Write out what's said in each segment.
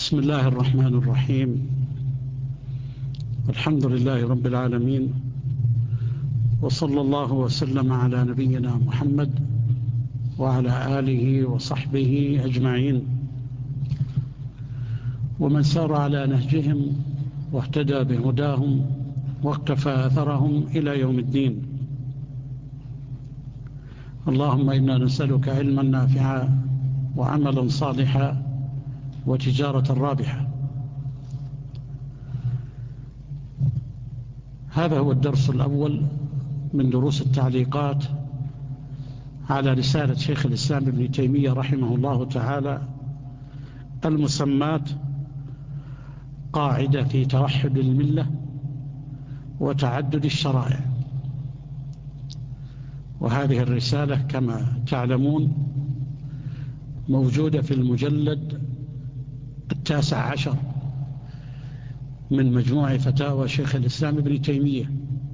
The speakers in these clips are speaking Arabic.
بسم الله الرحمن الرحيم. الحمد لله رب العالمين، وصلى الله وسلم على نبينا محمد وعلى آله وصحبه أجمعين، ومن سار على نهجهم واهتدى بهداهم واقتفى أثرهم إلى يوم الدين. اللهم إنا نسألك علما نافعا وعملا صالحا وتجارة رابحة. هذا هو الدرس الأول من دروس التعليقات على رسالة شيخ الإسلام ابن تيمية رحمه الله تعالى المسماة قاعدة في توحد الملة وتعدد الشرائع. وهذه الرسالة كما تعلمون موجودة في المجلد 19 من مجموع فتاوى شيخ الإسلام ابن تيمية،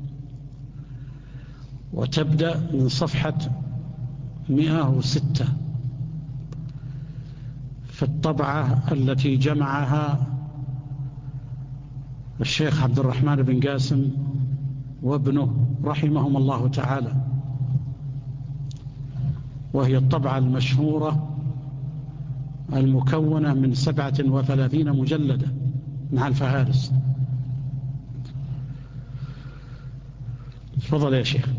وتبدأ من صفحة 106 في الطبعة التي جمعها الشيخ عبد الرحمن بن قاسم وابنه رحمهم الله تعالى، وهي الطبعة المشهورة المكونة من 37 مجلدة مع الفهارس. تفضل يا شيخ.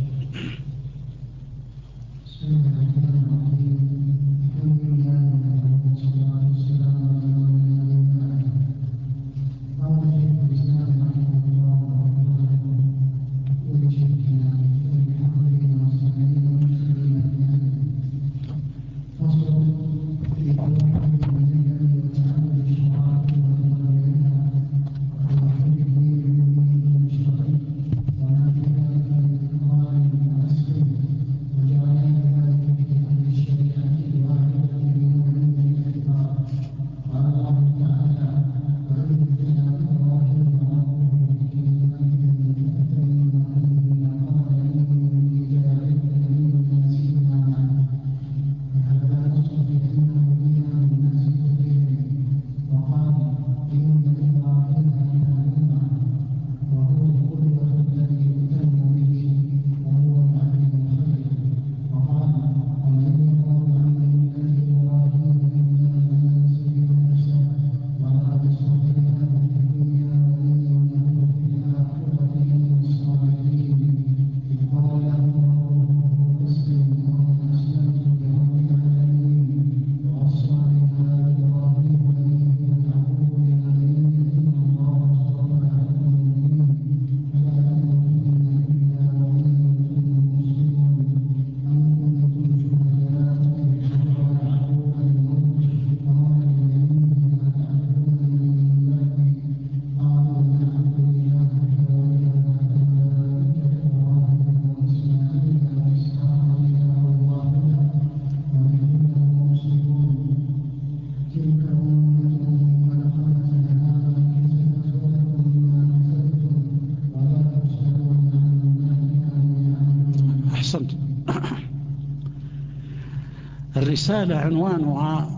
الرسالة عنوانها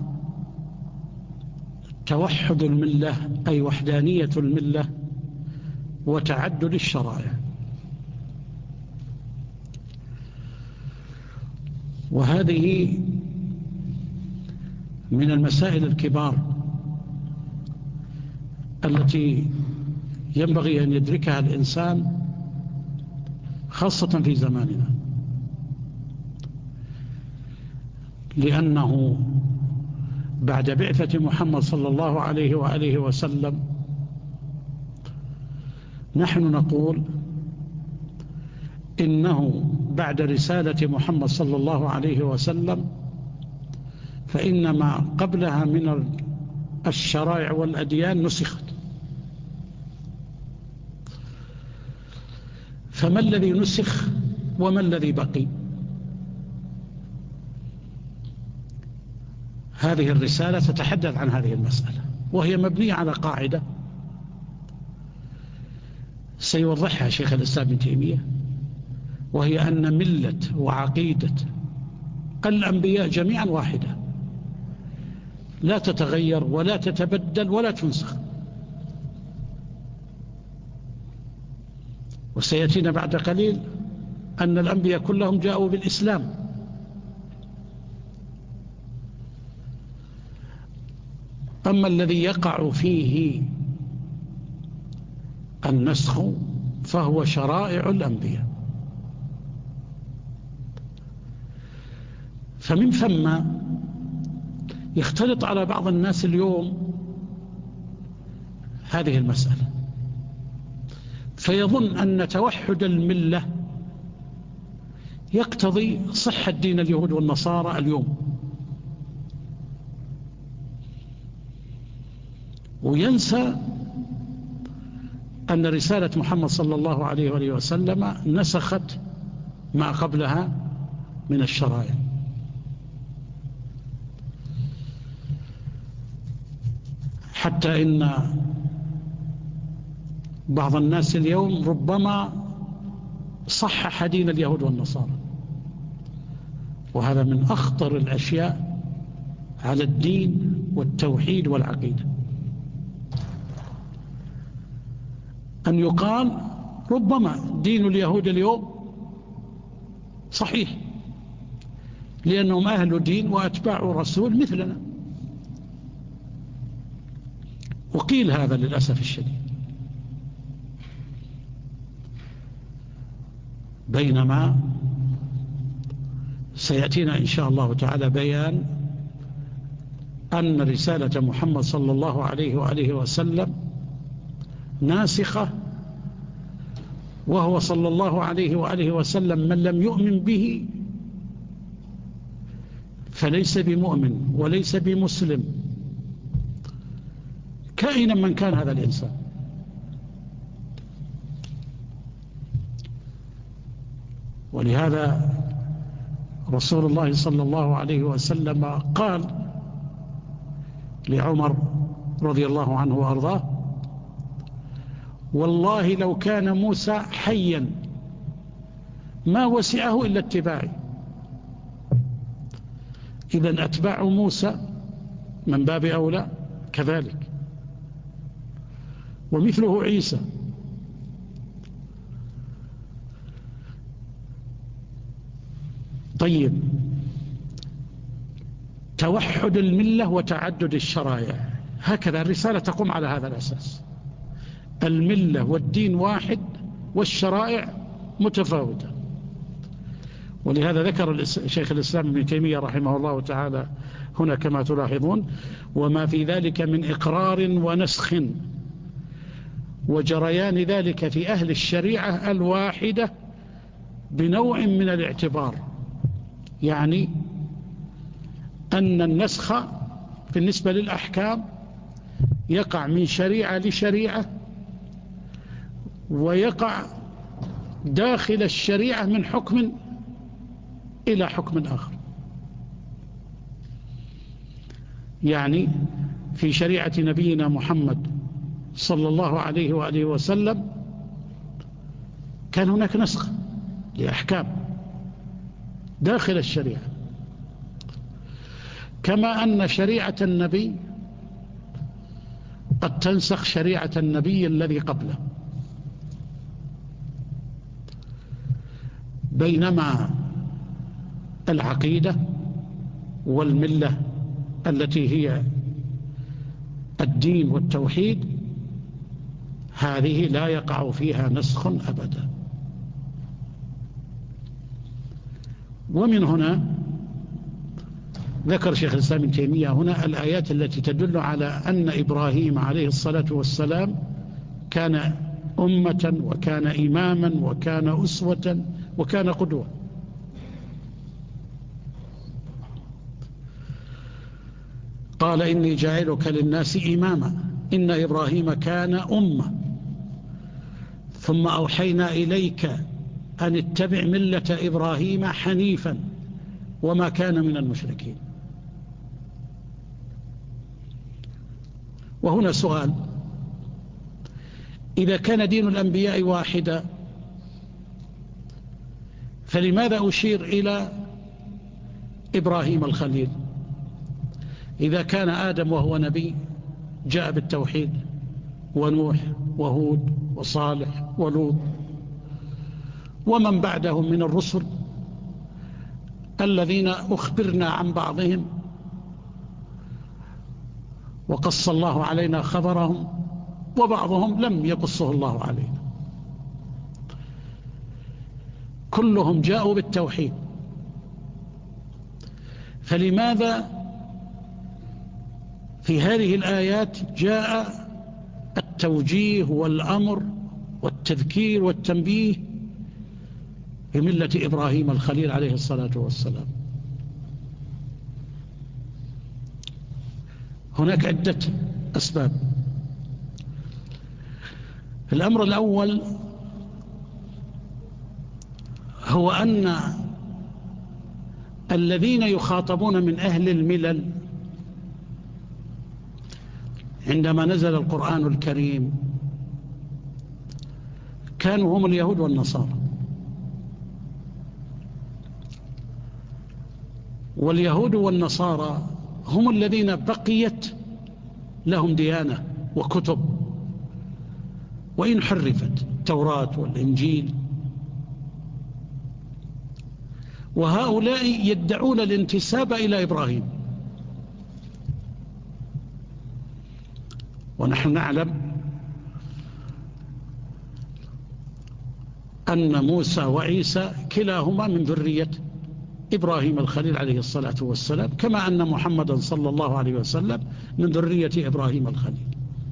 توحد الملة، أي وحدانية الملة وتعدد الشرائع. وهذه من المسائل الكبار التي ينبغي أن يدركها الإنسان خاصة في زماننا، لأنه بعد بعثة محمد صلى الله عليه وآله وسلم نحن نقول إنه بعد رسالة محمد صلى الله عليه وسلم فإن ما قبلها من الشرائع والأديان نسخت. فما الذي نسخ وما الذي بقي؟ هذه الرسالة تتحدث عن هذه المسألة، وهي مبنية على قاعدة سيوضحها شيخ الإسلام ابن تيمية، وهي أن ملة وعقيدة الأنبياء جميعا واحدة، لا تتغير ولا تتبدل ولا تنسخ. وسيأتينا بعد قليل أن الأنبياء كلهم جاءوا بالإسلام. أما الذي يقع فيه النسخ فهو شرائع الأنبياء. فمن ثم يختلط على بعض الناس اليوم هذه المسألة، فيظن أن توحد الملة يقتضي صحة دين اليهود والنصارى اليوم، وينسى أن رسالة محمد صلى الله عليه وآله وسلم نسخت ما قبلها من الشرائع. حتى إن بعض الناس اليوم ربما صحح دين اليهود والنصارى، وهذا من أخطر الأشياء على الدين والتوحيد والعقيدة، أن يقال ربما دين اليهود اليوم صحيح لأنهم أهل دين وأتباع رسول مثلنا، وقيل هذا للأسف الشديد. بينما سيأتينا إن شاء الله تعالى بيان أن رسالة محمد صلى الله عليه وآله وسلم ناسخة، وهو صلى الله عليه وآله وسلم من لم يؤمن به فليس بمؤمن وليس بمسلم، كائنا من كان هذا الإنسان. ولهذا رسول الله صلى الله عليه وسلم قال لعمر رضي الله عنه وأرضاه: والله لو كان موسى حيا ما وسعه إلا اتباعي. إذن أتباع موسى من باب أولى كذلك، ومثله عيسى. طيب، توحد الملة وتعدد الشرائع، هكذا الرسالة تقوم على هذا الأساس. الملة والدين واحد والشرائع متفاوتة. ولهذا ذكر شيخ الإسلام ابن تيمية رحمه الله تعالى هنا كما تلاحظون: وما في ذلك من إقرار ونسخ وجريان ذلك في أهل الشريعة الواحدة بنوع من الاعتبار. يعني أن النسخ بالنسبة للأحكام يقع من شريعة لشريعة، ويقع داخل الشريعة من حكم إلى حكم آخر. يعني في شريعة نبينا محمد صلى الله عليه وآله وسلم كان هناك نسخ لأحكام داخل الشريعة، كما أن شريعة النبي قد تنسخ شريعة النبي الذي قبله. بينما العقيدة والملة التي هي الدين والتوحيد هذه لا يقع فيها نسخ أبدا. ومن هنا ذكر شيخ الإسلام ابن تيمية هنا الآيات التي تدل على أن إبراهيم عليه الصلاة والسلام كان أمة وكان إماما وكان أسوة وكان قدوة. قال: إني جاعلك للناس إماما إن إبراهيم كان أمة ثم أوحينا إليك أن اتبع ملة إبراهيم حنيفا وما كان من المشركين. وهنا سؤال: إذا كان دين الأنبياء واحدا فلماذا أشير إلى إبراهيم الخليل؟ إذا كان آدم وهو نبي جاء بالتوحيد، ونوح وهود وصالح ولوط ومن بعدهم من الرسل الذين أخبرنا عن بعضهم وقص الله علينا خبرهم، وبعضهم لم يقصه الله علينا. كلهم جاءوا بالتوحيد. فلماذا في هذه الآيات جاء التوجيه والأمر والتذكير والتنبيه بملة إبراهيم الخليل عليه الصلاة والسلام؟ هناك عدة أسباب. الأمر الأول هو أن الذين يخاطبون من أهل الملل عندما نزل القرآن الكريم كانوا هم اليهود والنصارى، واليهود والنصارى هم الذين بقيت لهم ديانة وكتب، وإن حرفت التوراة والإنجيل. وهؤلاء يدعون الانتساب إلى إبراهيم، ونحن نعلم أن موسى وعيسى كلاهما من ذرية إبراهيم الخليل عليه الصلاة والسلام، كما أن محمدا صلى الله عليه وسلم من ذرية إبراهيم الخليل.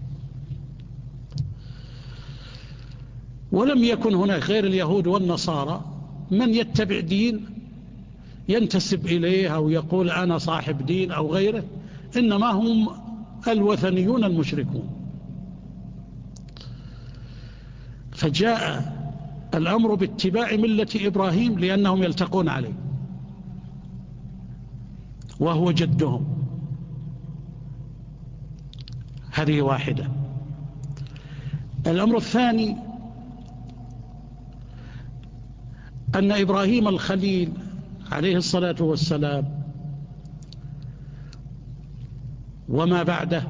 ولم يكن هناك غير اليهود والنصارى من يتبع دين ينتسب إليه أو يقول أنا صاحب دين أو غيره، إنما هم الوثنيون المشركون. فجاء الأمر باتباع ملة إبراهيم لأنهم يلتقون عليه وهو جدهم. هذه واحدة. الأمر الثاني أن إبراهيم الخليل عليه الصلاة والسلام وما بعده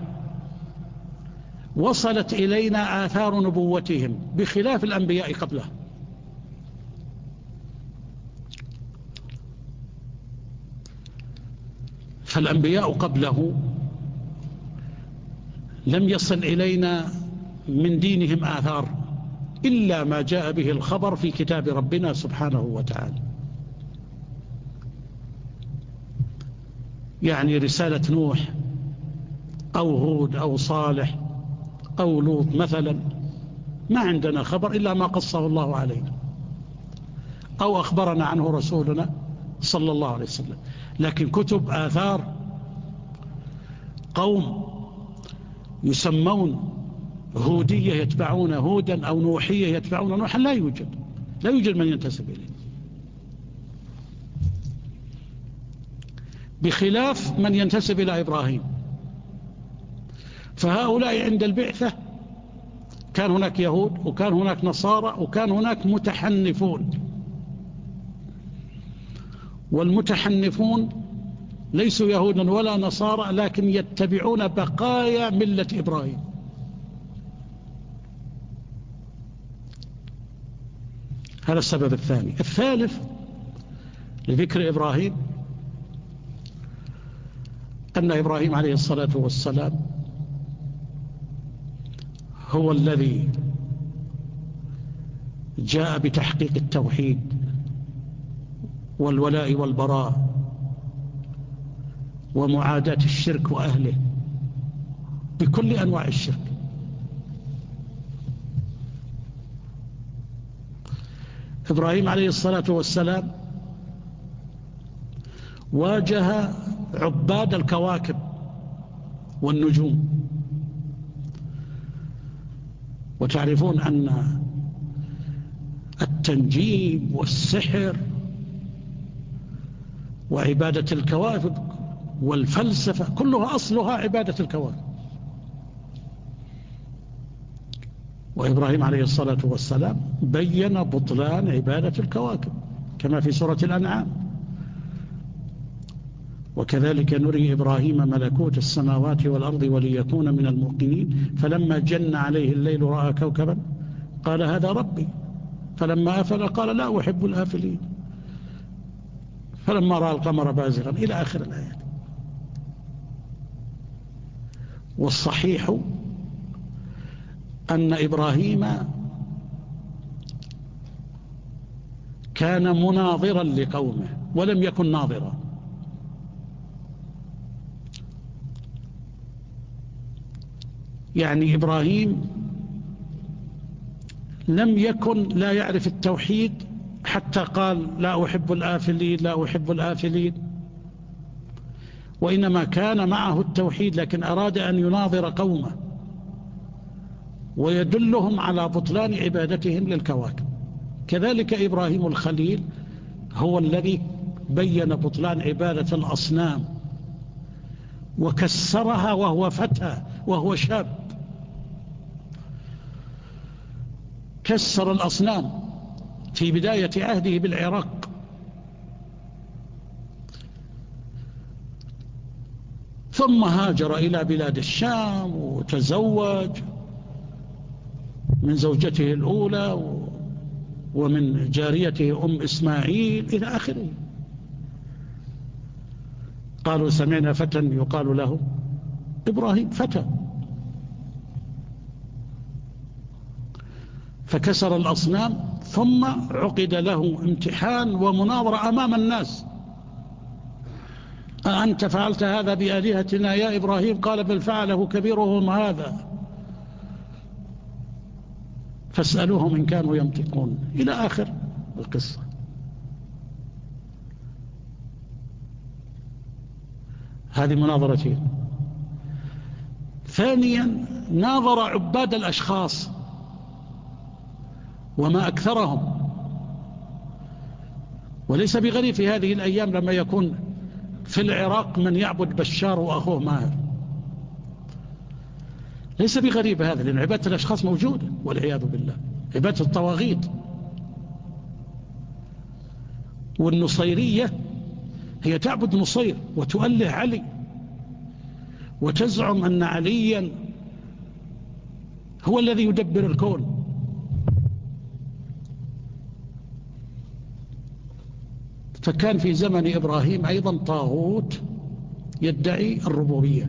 وصلت إلينا آثار نبوتهم بخلاف الأنبياء قبله. فالأنبياء قبله لم يصل إلينا من دينهم آثار إلا ما جاء به الخبر في كتاب ربنا سبحانه وتعالى. يعني رسالة نوح أو هود أو صالح أو لوط مثلا ما عندنا خبر إلا ما قصه الله علينا أو أخبرنا عنه رسولنا صلى الله عليه وسلم. لكن كتب آثار قوم يسمون هودية يتبعون هودا أو نوحية يتبعون نوحا لا يوجد من ينتسب إليه، بخلاف من ينتسب إلى إبراهيم. فهؤلاء عند البعثة كان هناك يهود وكان هناك نصارى وكان هناك متحنفون، والمتحنفون ليسوا يهودا ولا نصارى لكن يتبعون بقايا ملة إبراهيم. هذا السبب الثاني. الثالث لذكر إبراهيم أن إبراهيم عليه الصلاة والسلام هو الذي جاء بتحقيق التوحيد والولاء والبراء ومعاداة الشرك وأهله بكل أنواع الشرك. إبراهيم عليه الصلاة والسلام واجه عباد الكواكب والنجوم، وتعرفون أن التنجيم والسحر وعبادة الكواكب والفلسفة كلها أصلها عبادة الكواكب. وإبراهيم عليه الصلاة والسلام بين بطلان عبادة الكواكب كما في سورة الأنعام: وكذلك نري إبراهيم ملكوت السماوات والأرض وليكون من الموقنين فلما جن عليه الليل رأى كوكبا قال هذا ربي فلما أفل قال لا أحب الآفلين فلما رأى القمر بازغا إلى آخر الآيات. والصحيح أن إبراهيم كان مناظرا لقومه ولم يكن ناظرا. يعني إبراهيم لم يكن لا يعرف التوحيد حتى قال لا أحب الآفلين لا أحب الآفلين، وإنما كان معه التوحيد لكن أراد أن يناظر قومه ويدلهم على بطلان عبادتهم للكواكب. كذلك إبراهيم الخليل هو الذي بين بطلان عبادة الأصنام وكسرها وهو فتى وهو شاب، كسر الأصنام في بداية عهده بالعراق، ثم هاجر إلى بلاد الشام وتزوج من زوجته الأولى ومن جاريته أم إسماعيل إلى آخره. قالوا سمعنا فتى يقال له إبراهيم، فتى، فكسر الأصنام ثم عقد له امتحان ومناظرة أمام الناس. أأنت فعلت هذا بآلهتنا يا إبراهيم؟ قال بل فعله كبيرهم هذا فاسألوهم إن كانوا ينطقون إلى آخر القصة. هذه مناظرتين. ثانيا ناظر عباد الأشخاص وما أكثرهم، وليس بغريب في هذه الأيام لما يكون في العراق من يعبد بشار وأخوه ماهر، ليس بغريب هذا، لأن عبادة الأشخاص موجودة والعياذ بالله، عبادة الطواغيت. والنصيرية هي تعبد نصير وتؤله علي وتزعم أن عليا هو الذي يدبر الكون. فكان في زمن إبراهيم أيضا طاغوت يدعي الربوبية.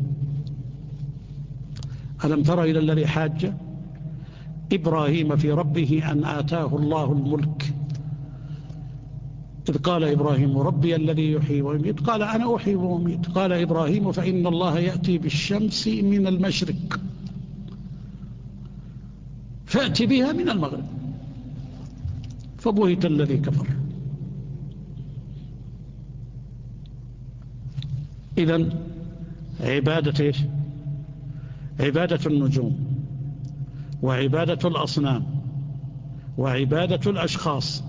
ألم تر إلى الذي حاج إبراهيم في ربه أن آتاه الله الملك إذ قال إبراهيم ربي الذي يحيي ويميت قال أنا أحيي وأميت قال إبراهيم فإن الله يأتي بالشمس من المشرق فأتي بها من المغرب فبهت الذي كفر. إذن عبادة إيش؟ عبادة النجوم وعبادة الأصنام وعبادة الأشخاص،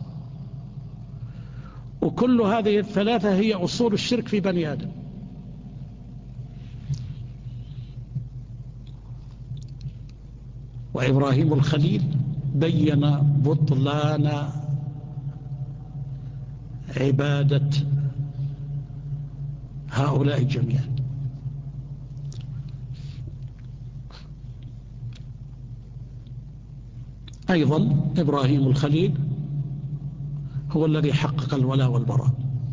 وكل هذه الثلاثة هي أصول الشرك في بني آدم. وإبراهيم الخليل بين بطلان عبادة هؤلاء جميعا. أيضا إبراهيم الخليل هو الذي حقق الولاء والبراء.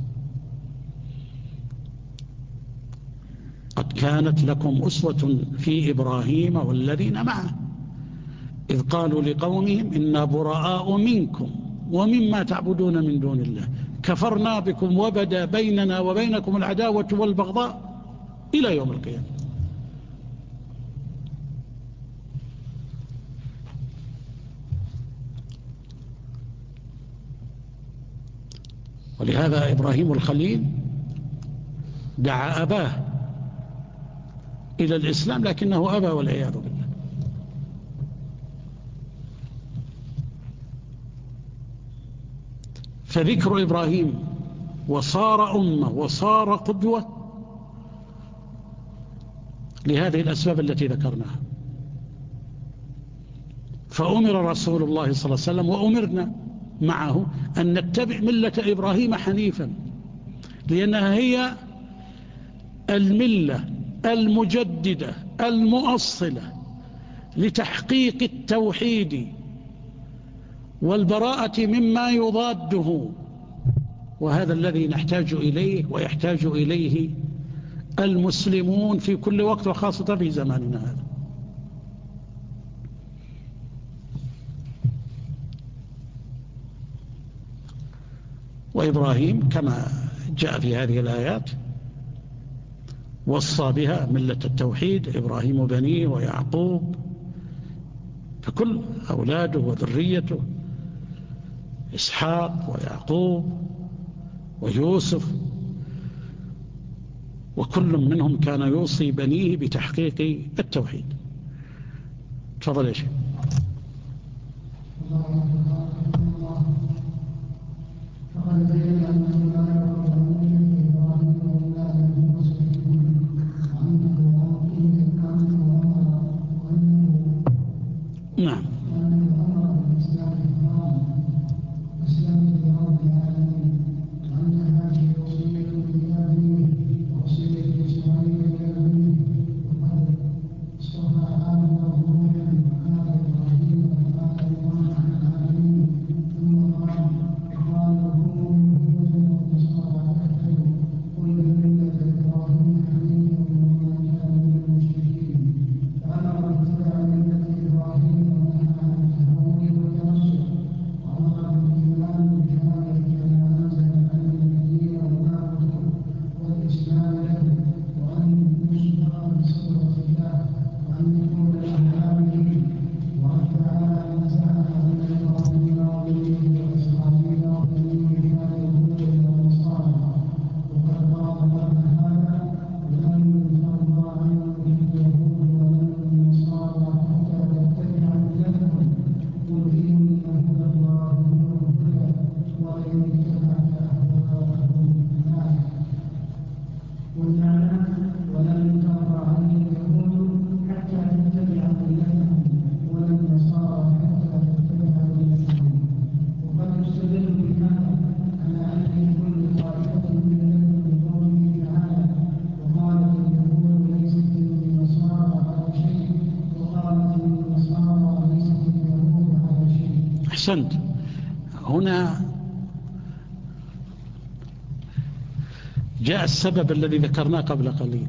قد كانت لكم أسوة في إبراهيم والذين معه إذ قالوا لقومهم إنا براء منكم ومما تعبدون من دون الله كفرنا بكم وبدا بيننا وبينكم العداوة والبغضاء إلى يوم القيامة. ولهذا إبراهيم الخليل دعا أباه إلى الإسلام لكنه أبى والعياذ بالله. فذكر إبراهيم وصار أمة وصار قدوة لهذه الأسباب التي ذكرناها. فأمر رسول الله صلى الله عليه وسلم وأمرنا معه أن نتبع ملة إبراهيم حنيفا، لأنها هي الملة المجددة المؤصلة لتحقيق التوحيد والبراءة مما يضاده، وهذا الذي نحتاج إليه ويحتاج إليه المسلمون في كل وقت، وخاصة في زماننا هذا. وإبراهيم كما جاء في هذه الآيات وصى بها ملة التوحيد، إبراهيم بنيه ويعقوب، فكل أولاده وذريته إسحاق ويعقوب ويوسف، وكل منهم كان يوصي بنيه بتحقيق التوحيد. تفضل يا شيخ. نعم. أحسنت. هنا جاء السبب الذي ذكرناه قبل قليل،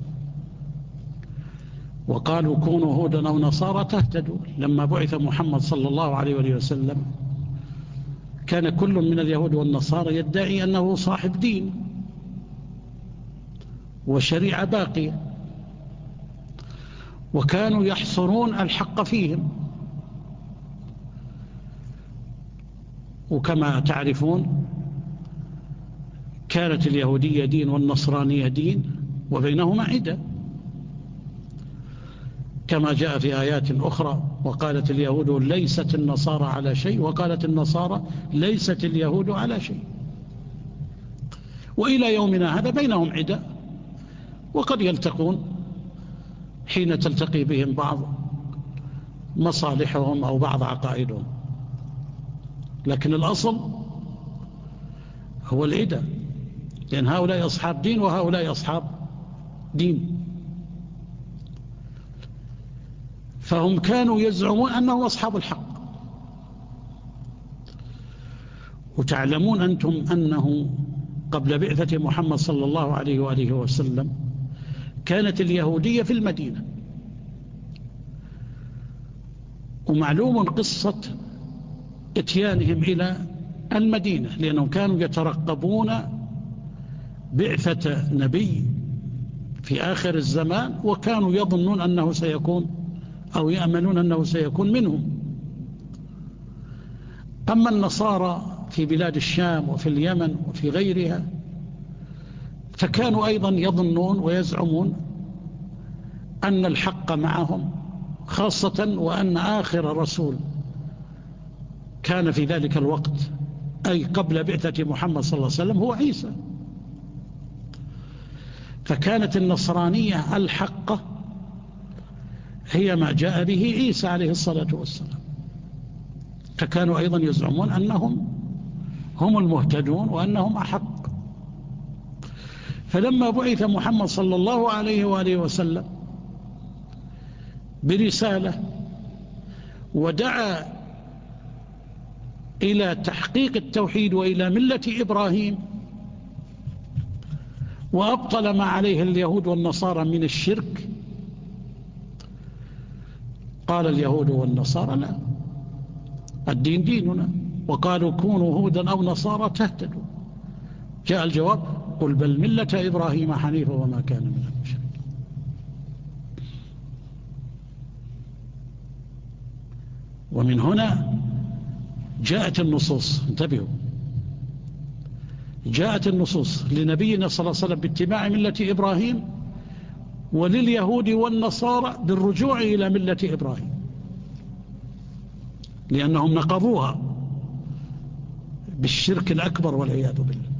وقالوا كونوا هودا أو نصارى تهتدوا. لما بعث محمد صلى الله عليه وسلم كان كل من اليهود والنصارى يدعي أنه صاحب دين وشريعة باقية، وكانوا يحصرون الحق فيهم. وكما تعرفون كانت اليهودية دين والنصرانية دين، وبينهما عدة، كما جاء في آيات أخرى: وقالت اليهود ليست النصارى على شيء، وقالت النصارى ليست اليهود على شيء. وإلى يومنا هذا بينهم عدة، وقد يلتقون حين تلتقي بهم بعض مصالحهم أو بعض عقائدهم، لكن الأصل هو العدة، لأن هؤلاء أصحاب دين وهؤلاء أصحاب دين. فهم كانوا يزعمون أنهم أصحاب الحق. وتعلمون أنتم أنه قبل بعثة محمد صلى الله عليه وآله وسلم كانت اليهودية في المدينة، ومعلوم قصة اتيانهم إلى المدينة، لأنهم كانوا يترقبون بعثة نبي في آخر الزمان، وكانوا يظنون أنه سيكون أو يأملون أنه سيكون منهم. أما النصارى في بلاد الشام وفي اليمن وفي غيرها فكانوا أيضا يظنون ويزعمون أن الحق معهم، خاصة وأن آخر رسول كان في ذلك الوقت أي قبل بعثة محمد صلى الله عليه وسلم هو عيسى. فكانت النصرانية الحقة هي ما جاء به عيسى عليه الصلاة والسلام، فكانوا أيضا يزعمون أنهم هم المهتدون وأنهم أحق. فلما بعث محمد صلى الله عليه وآله وسلم برسالة ودعا إلى تحقيق التوحيد وإلى ملة إبراهيم، وأبطل ما عليه اليهود والنصارى من الشرك، قال اليهود والنصارى لا، الدين ديننا، وقالوا كونوا هودا أو نصارى تهتدوا. جاء الجواب: قل بل ملة إبراهيم حنيفا وما كان من المشركين. ومن هنا جاءت النصوص، انتبهوا، جاءت النصوص لنبينا صلى الله عليه وسلم باتباع ملة إبراهيم، ولليهود والنصارى بالرجوع إلى ملة إبراهيم، لأنهم نقضوها بالشرك الأكبر والعياذ بالله.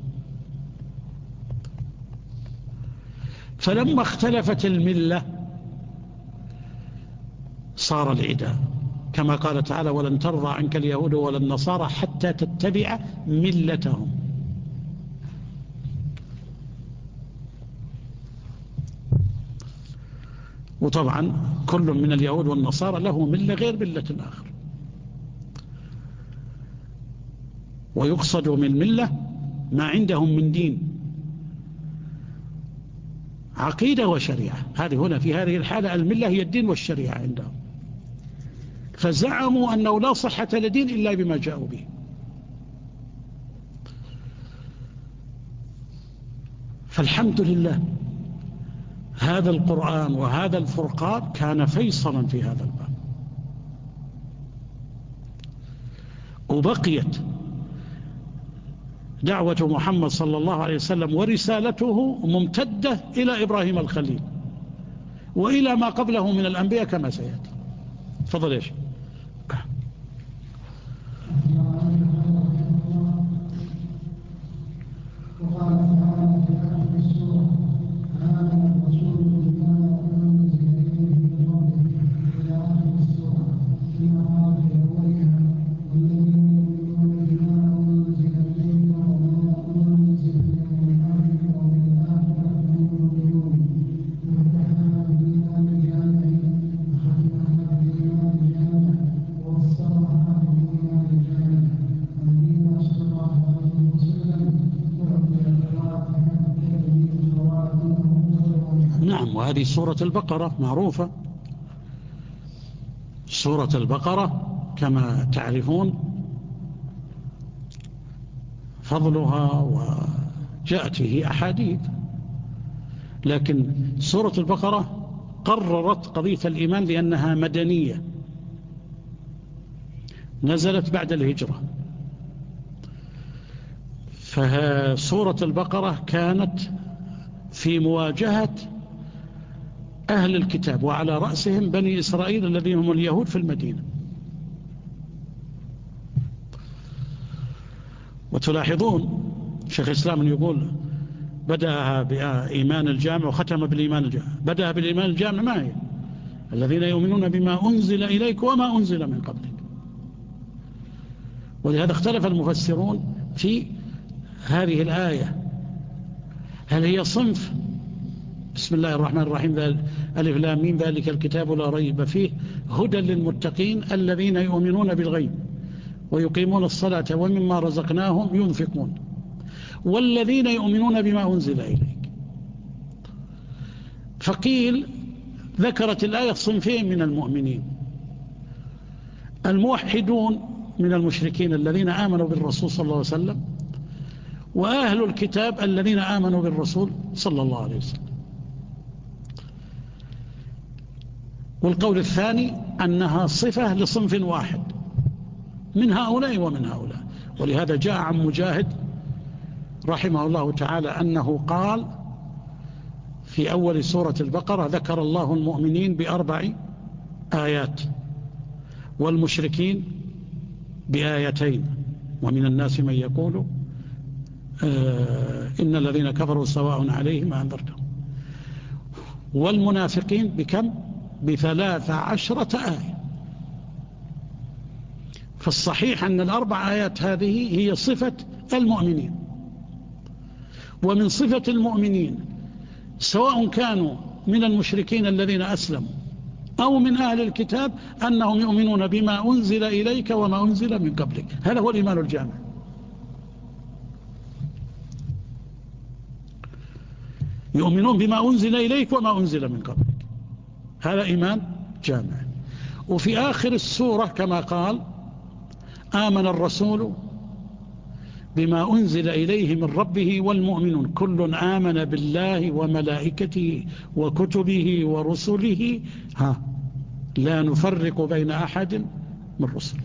فلما اختلفت الملة صار العداء، كما قال تعالى: ولن ترضى عنك اليهود ولا النصارى حتى تتبع ملتهم. وطبعا كل من اليهود والنصارى له ملة غير ملة الآخر، ويقصد من ملة ما عندهم من دين، عقيدة وشريعة. هذه هنا في هذه الحالة الملة هي الدين والشريعة عندهم، فزعموا أنه لا صحة لدين إلا بما جاءوا به. فالحمد لله هذا القرآن وهذا الفرقان كان فيصلا في هذا الباب، وبقيت دعوة محمد صلى الله عليه وسلم ورسالته ممتدة إلى إبراهيم الخليل وإلى ما قبله من الأنبياء كما سيأتي. تفضل يا شيخ. وهذه سورة البقرة معروفة. سورة البقرة كما تعرفون فضلها وجاءت فيه أحاديث، لكن سورة البقرة قررت قضية الإيمان لأنها مدنية، نزلت بعد الهجرة. فسورة البقرة كانت في مواجهة أهل الكتاب، وعلى رأسهم بني إسرائيل الذين هم اليهود في المدينة. وتلاحظون شيخ الإسلام يقول بدأها بإيمان الجامع وختم بالإيمان الجامع. بدأها بالإيمان الجامع ما هي؟ الذين يؤمنون بما أنزل إليك وما أنزل من قبلك. ولهذا اختلف المفسرون في هذه الآية، هل هي صنف بسم الله الرحمن الرحيم ألف لام ميم ذلك الكتاب لا ريب فيه هدى للمتقين الذين يؤمنون بالغيب ويقيمون الصلاة ومما رزقناهم ينفقون والذين يؤمنون بما أنزل إليك. فقيل ذكرت الآية صنفين من المؤمنين: الموحدون من المشركين الذين آمنوا بالرسول صلى الله عليه وسلم، وأهل الكتاب الذين آمنوا بالرسول صلى الله عليه وسلم. والقول الثاني أنها صفة لصنف واحد من هؤلاء ومن هؤلاء. ولهذا جاء عن مجاهد رحمه الله تعالى أنه قال في أول سورة البقرة: ذكر الله المؤمنين ب4 آيات والمشركين ب2، ومن الناس من يقول إن الذين كفروا سواء عليهم أنذرتهم، والمنافقين بكم؟ ب13 آية. فالصحيح أن ال4 آيات هذه هي صفة المؤمنين، ومن صفة المؤمنين سواء كانوا من المشركين الذين أسلموا أو من أهل الكتاب أنهم يؤمنون بما أنزل إليك وما أنزل من قبلك. هذا هو الإيمان الجامع. يؤمنون بما أنزل إليك وما أنزل من قبلك، هذا إيمان جامع. وفي آخر السورة كما قال: آمن الرسول بما أنزل إليه من ربه والمؤمنون كل آمن بالله وملائكته وكتبه ورسله لا نفرق بين أحد من رسله.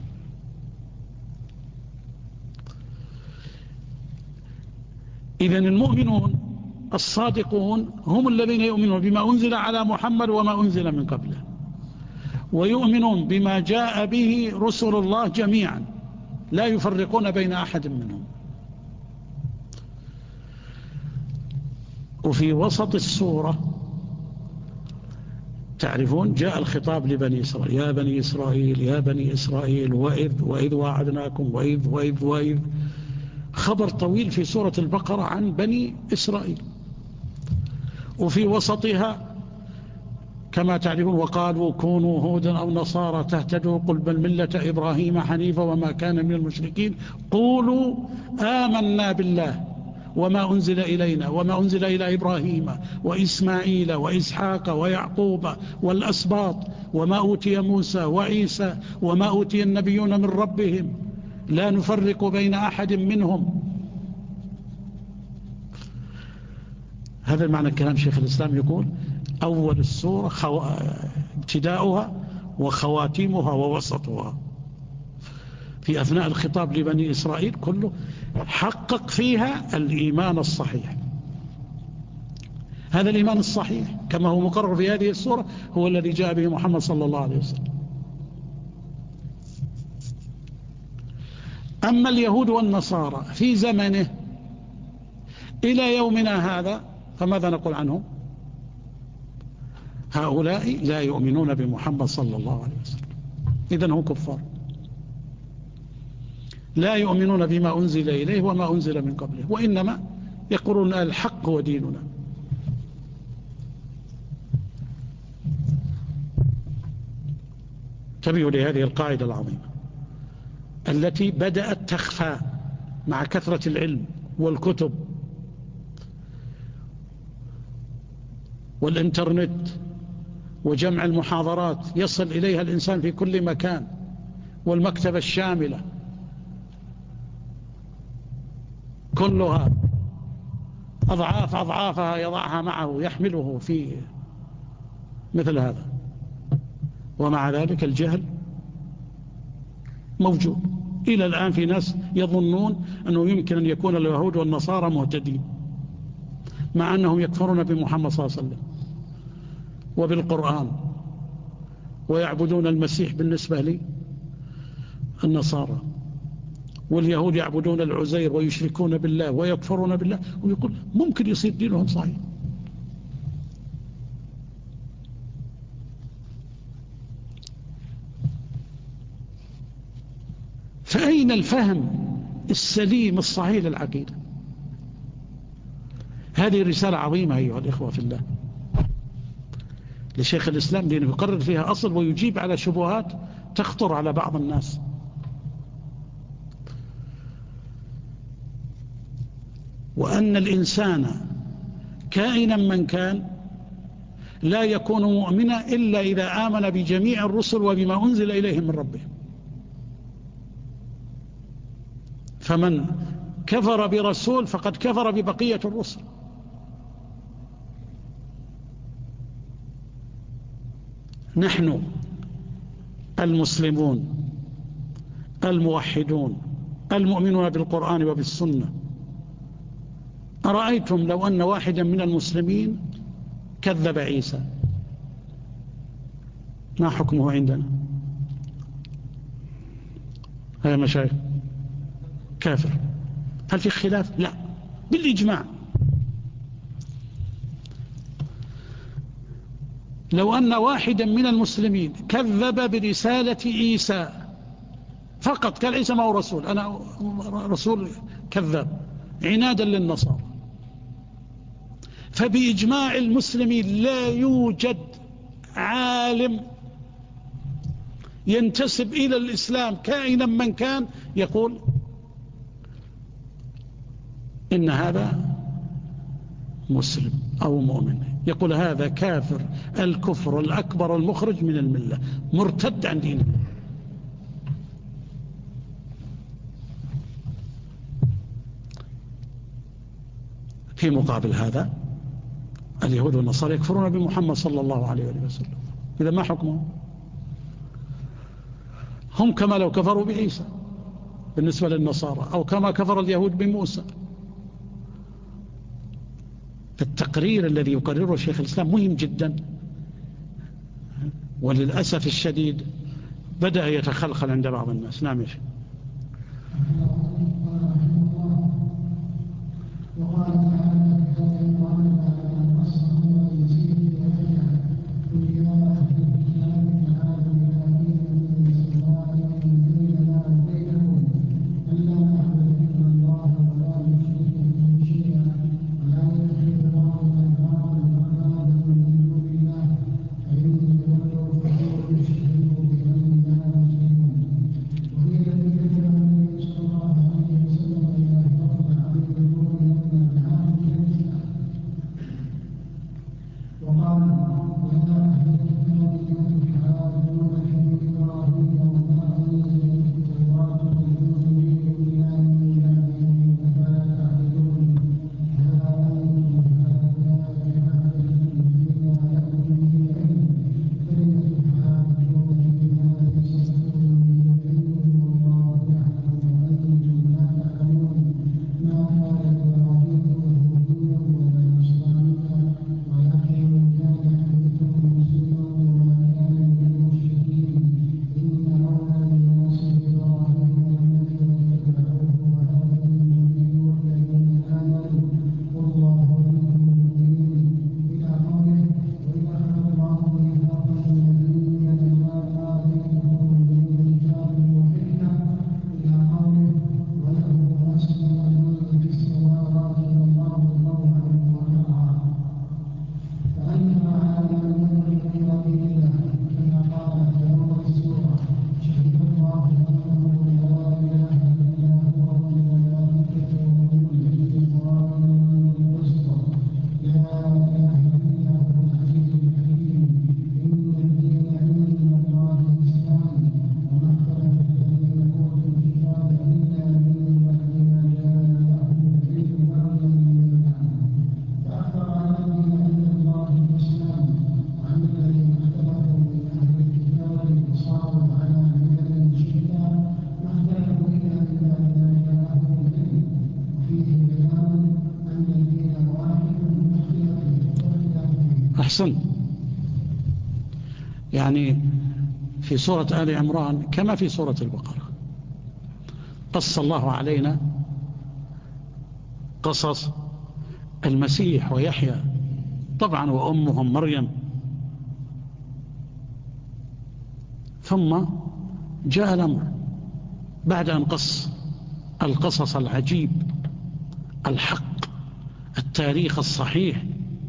إذن المؤمنون الصادقون هم الذين يؤمنون بما أنزل على محمد وما أنزل من قبله، ويؤمنون بما جاء به رسل الله جميعا لا يفرقون بين أحد منهم. وفي وسط السورة تعرفون جاء الخطاب لبني إسرائيل: يا بني إسرائيل يا بني إسرائيل وإذ وعدناكم وإذ خبر طويل في سورة البقرة عن بني إسرائيل. وفي وسطها كما تعرفون: وقالوا كونوا هودا أو نصارى تهتدوا قل بل ملة إبراهيم حنيفا وما كان من المشركين قولوا آمنا بالله وما أنزل إلينا وما أنزل إلى إبراهيم وإسماعيل وإسحاق ويعقوب والأسباط وما أوتي موسى وعيسى وما أوتي النبيون من ربهم لا نفرق بين أحد منهم. هذا معنى كلام شيخ الإسلام، يقول: أول السورة ابتداؤها وخواتيمها ووسطها في أثناء الخطاب لبني إسرائيل كله حقق فيها الإيمان الصحيح. هذا الإيمان الصحيح كما هو مقرر في هذه السورة هو الذي جاء به محمد صلى الله عليه وسلم. أما اليهود والنصارى في زمنه إلى يومنا هذا فماذا نقول عنهم؟ هؤلاء لا يؤمنون بمحمد صلى الله عليه وسلم، إذن هم كفار، لا يؤمنون بما أنزل إليه وما أنزل من قبله، وإنما يقولون الحق هو ديننا. انتبهوا لهذه القاعدة العظيمة التي بدأت تخفى مع كثرة العلم والكتب والإنترنت وجمع المحاضرات، يصل إليها الإنسان في كل مكان، والمكتبة الشاملة كلها أضعاف أضعافها يضعها معه يحمله في مثل هذا، ومع ذلك الجهل موجود إلى الآن. في ناس يظنون أنه يمكن أن يكون اليهود والنصارى مهتدين مع أنهم يكفرون بمحمد صلى الله عليه وسلم وبالقرآن ويعبدون المسيح بالنسبة للنصارى، واليهود يعبدون العزير ويشركون بالله ويكفرون بالله، ويقول ممكن يصير دينهم صحيح. فأين الفهم السليم الصحيح للعقيدة؟ هذه رسالة عظيمة أيها الإخوة في الله لشيخ الإسلام، لأنه يقرر فيها أصل ويجيب على شبهات تخطر على بعض الناس. وأن الإنسان كائنا من كان لا يكون مؤمنا إلا إذا آمن بجميع الرسل وبما أنزل إليهم من ربهم. فمن كفر برسول فقد كفر ببقية الرسل. نحن المسلمون الموحدون المؤمنون بالقرآن وبالسنة، أرأيتم لو أن واحدا من المسلمين كذب عيسى ما حكمه عندنا؟ هذا مشايخ كافر. هل في خلاف؟ لا، بالإجماع. لو أن واحدا من المسلمين كذب برسالة عيسى فقط، قال عيسى ما هو رسول، أنا رسول، كذاب عنادا للنصارى، فبإجماع المسلمين لا يوجد عالم ينتسب إلى الإسلام كائنا من كان يقول إن هذا مسلم أو مؤمن، يقول هذا كافر، الكفر الأكبر المخرج من الملة، مرتد عن دينه. في مقابل هذا اليهود والنصارى يكفرون بمحمد صلى الله عليه وسلم، إذا ما حكمهم؟ هم كما لو كفروا بعيسى بالنسبة للنصارى، أو كما كفر اليهود بموسى. التقرير الذي يقرره شيخ الإسلام مهم جدا، وللأسف الشديد بدأ يتخلخل عند بعض الناس. نعم يا شيخ. أحسن. يعني في سورة آل عمران كما في سورة البقرة قص الله علينا قصص المسيح ويحيى طبعا وأمهم مريم، ثم جاء الأمر بعد أن قص القصص العجيب الحق التاريخ الصحيح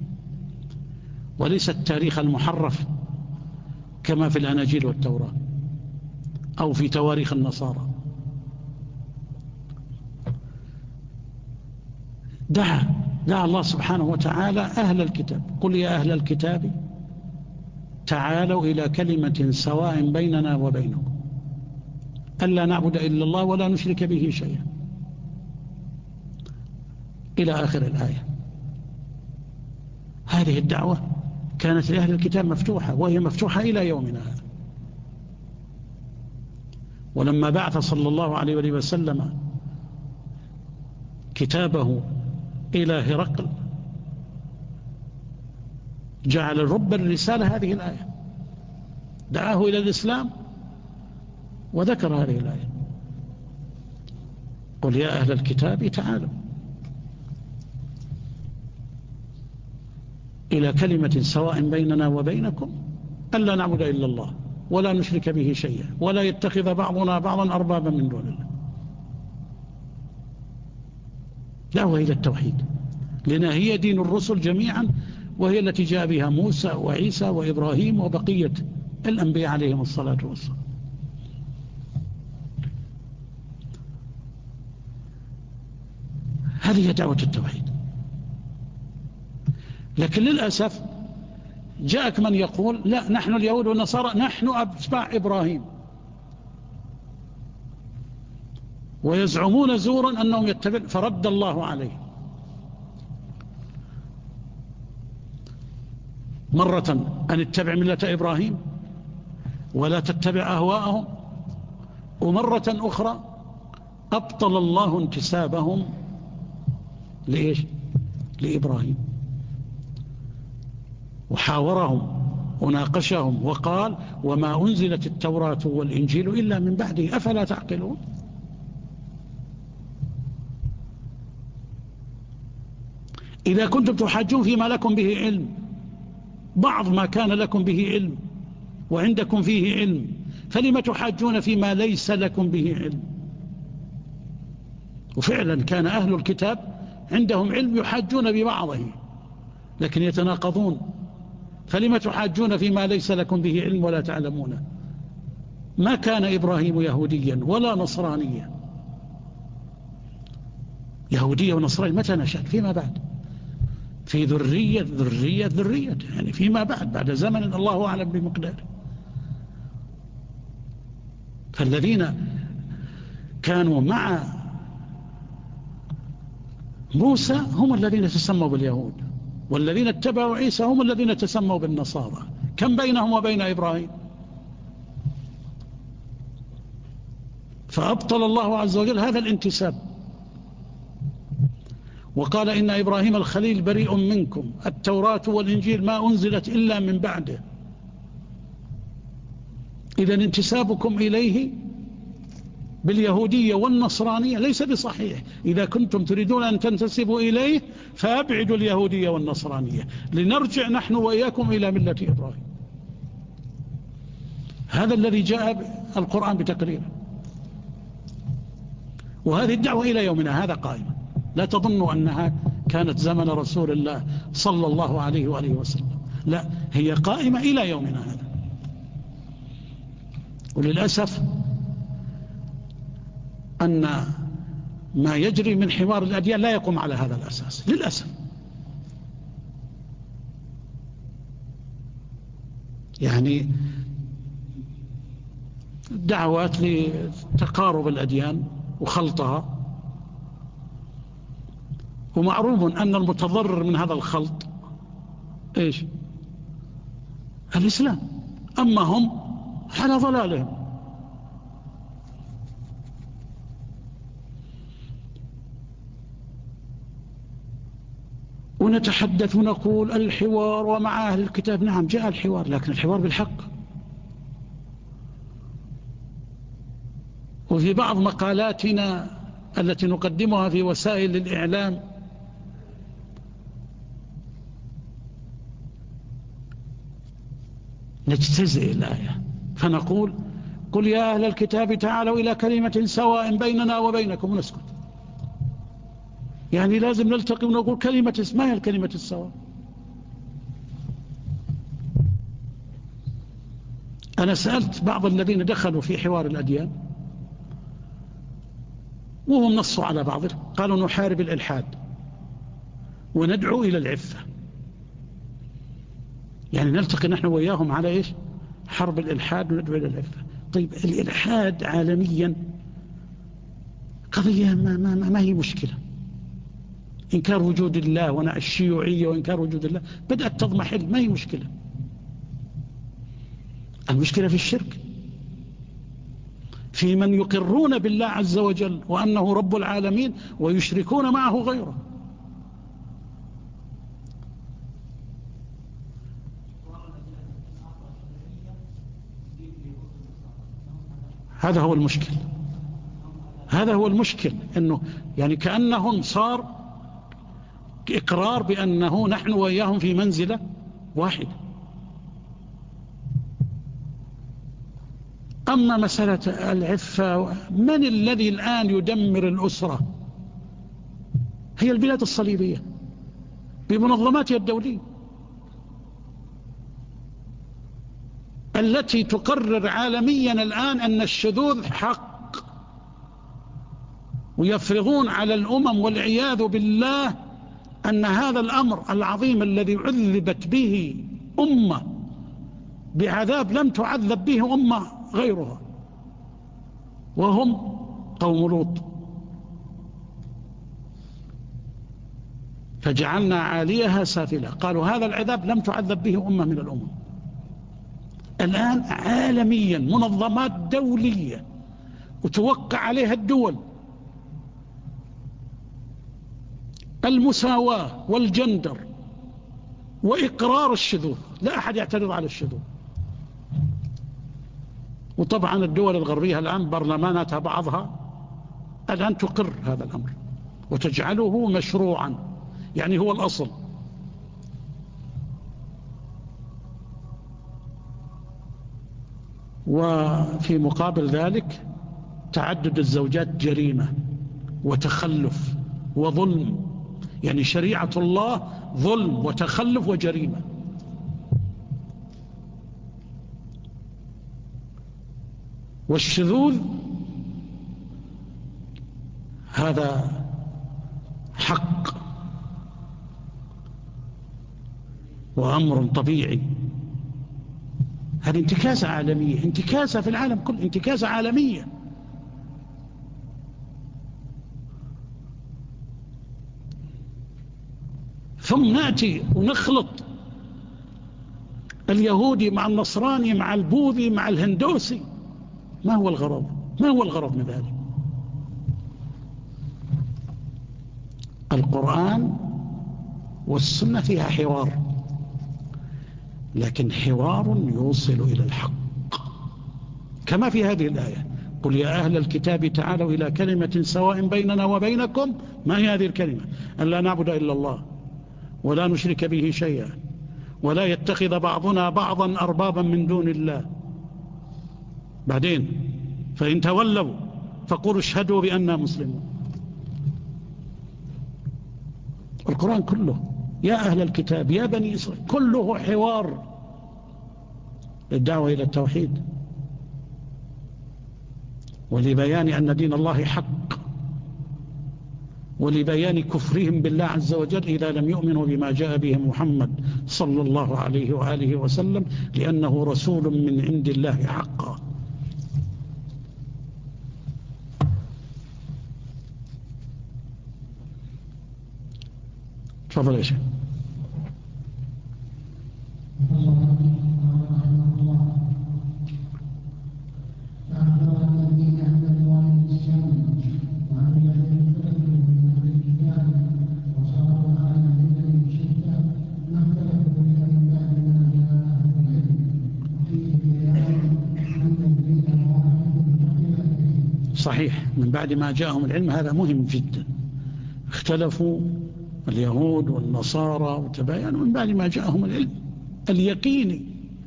وليس التاريخ المحرف كما في الأناجيل والتوراة أو في تواريخ النصارى. دعا الله سبحانه وتعالى أهل الكتاب، قل يا أهل الكتاب تعالوا إلى كلمة سواء بيننا وبينكم ألا نعبد إلا الله ولا نشرك به شيئا إلى آخر الآية. هذه الدعوة كانت لأهل الكتاب مفتوحة، وهي مفتوحة إلى يومنا هذا. ولما بعث صلى الله عليه وسلم كتابه إلى هرقل جعل رب الرسالة هذه الآية، دعاه إلى الإسلام وذكر هذه الآية، قل يا أهل الكتاب تعالوا إلى كلمة سواء بيننا وبينكم ألا نعبد إلا الله ولا نشرك به شيئا ولا يتخذ بعضنا بعضا أربابا من دون الله. دعوة إلى التوحيد. لأنها هي دين الرسل جميعا، وهي التي جاء بها موسى وعيسى وإبراهيم وبقية الأنبياء عليهم الصلاة والسلام. هذه دعوة التوحيد. لكن للأسف جاءك من يقول لا، نحن اليهود والنصارى نحن أتباع إبراهيم، ويزعمون زورا أنهم يتبعون، فرد الله عليه مرة أن اتبع ملة إبراهيم ولا تتبع أهواءهم، ومرة أخرى أبطل الله انتسابهم لإيش؟ لإبراهيم، وحاورهم وناقشهم وقال وما أنزلت التوراة والإنجيل إلا من بعده أفلا تعقلون. إذا كنتم تحاجون فيما لكم به علم، بعض ما كان لكم به علم وعندكم فيه علم، فلما تحاجون فيما ليس لكم به علم؟ وفعلا كان أهل الكتاب عندهم علم يحاجون ببعضه لكن يتناقضون، فلما تحاجون فيما ليس لكم به علم ولا تعلمونه؟ ما كان إبراهيم يهوديا ولا نصرانيا. يهودية ونصرانية متى نشأت؟ فيما بعد، في ذرية يعني فيما بعد زمن الله أعلم بمقداره. فالذين كانوا مع موسى هم الذين تسموا باليهود، والذين اتبعوا عيسى هم الذين تسموا بالنصارى. كم بينهم وبين إبراهيم؟ فأبطل الله عز وجل هذا الانتساب، وقال إن إبراهيم الخليل بريء منكم، التوراة والإنجيل ما أنزلت إلا من بعده. إذن انتسابكم إليه باليهودية والنصرانية ليس بصحيح. إذا كنتم تريدون أن تنتسبوا إليه فأبعدوا اليهودية والنصرانية، لنرجع نحن وإياكم إلى ملة إبراهيم. هذا الذي جاء القرآن بتقريره، وهذه الدعوة إلى يومنا هذا قائمة. لا تظنوا أنها كانت زمن رسول الله صلى الله عليه وآله وسلم، لا، هي قائمة إلى يومنا هذا. وللأسف أن ما يجري من حوار الأديان لا يقوم على هذا الأساس للأسف. يعني دعوات لتقارب الأديان وخلطها، ومعروف أن المتضرر من هذا الخلط إيش؟ الإسلام، أما هم على ضلالهم. ونتحدث ونقول الحوار ومع أهل الكتاب، نعم جاء الحوار، لكن الحوار بالحق. وفي بعض مقالاتنا التي نقدمها في وسائل الإعلام نجتزئ الآية فنقول قل يا أهل الكتاب تعالوا إلى كلمة سواء بيننا وبينكم، ونسكت. يعني لازم نلتقي ونقول كلمة، ما هي الكلمة السواء؟ أنا سألت بعض الذين دخلوا في حوار الأديان وهم نصوا على بعض، قالوا نحارب الإلحاد وندعو إلى العفة. يعني نلتقي نحن وإياهم على إيش؟ حرب الإلحاد وندعو إلى العفة. طيب الإلحاد عالميا قضية ما هي مشكلة. إنكار وجود الله ونع الشيوعية وإنكار وجود الله بدأت تضمحل، ما هي مشكلة. المشكلة في الشرك، في من يقرون بالله عز وجل وأنه رب العالمين ويشركون معه غيره. هذا هو المشكل، هذا هو المشكل، أنه يعني كأنهم صار إقرار بأنه نحن وإياهم في منزلة واحدة. أما مسألة العفة، من الذي الآن يدمر الأسرة؟ هي البلاد الصليبية. بمنظماتها الدولية التي تقرر عالميا الآن أن الشذوذ حق، ويفرضون على الأمم والعياذ بالله أن هذا الأمر العظيم الذي عذبت به أمة بعذاب لم تعذب به أمة غيرها، وهم قوم لوط. فجعلنا عاليها سافلة، قالوا هذا العذاب لم تعذب به أمة من الأمم. الآن عالميا منظمات دولية وتوقع عليها الدول المساواة والجندر وإقرار الشذوذ، لا أحد يعترض على الشذوذ. وطبعا الدول الغربية الآن برلماناتها بعضها الآن تقر هذا الأمر وتجعله مشروعا، يعني هو الأصل. وفي مقابل ذلك تعدد الزوجات جريمة وتخلف وظلم، يعني شريعة الله ظلم وتخلف وجريمة. والشذوذ هذا حق وأمر طبيعي، هذه انتكاسة عالمية، انتكاسة في العالم كله، انتكاسة عالمية. ثم نأتي ونخلط اليهودي مع النصراني مع البوذي مع الهندوسي. ما هو الغرض؟ ما هو الغرض من ذلك؟ القرآن والسنة فيها حوار، لكن حوار يوصل إلى الحق، كما في هذه الآية: قل يا أهل الكتاب تعالوا إلى كلمة سواء بيننا وبينكم. ما هي هذه الكلمة؟ أن لا نعبد إلا الله ولا نشرك به شيئا ولا يتخذ بعضنا بعضا أربابا من دون الله. بعدين فإن تولوا فقولوا اشهدوا بأننا مسلمون. القرآن كله يا أهل الكتاب يا بني إسرائيل كله حوار للدعوة إلى التوحيد ولبيان أن دين الله حق، ولبيان كفرهم بالله عز وجل إذا لم يؤمنوا بما جاء به محمد صلى الله عليه وآله وسلم، لأنه رسول من عند الله حقا. تفضل يا شيخ. صحيح، من بعد ما جاءهم العلم، هذا مهم جدا. اختلفوا اليهود والنصارى وتباينوا من بعد ما جاءهم العلم اليقيني.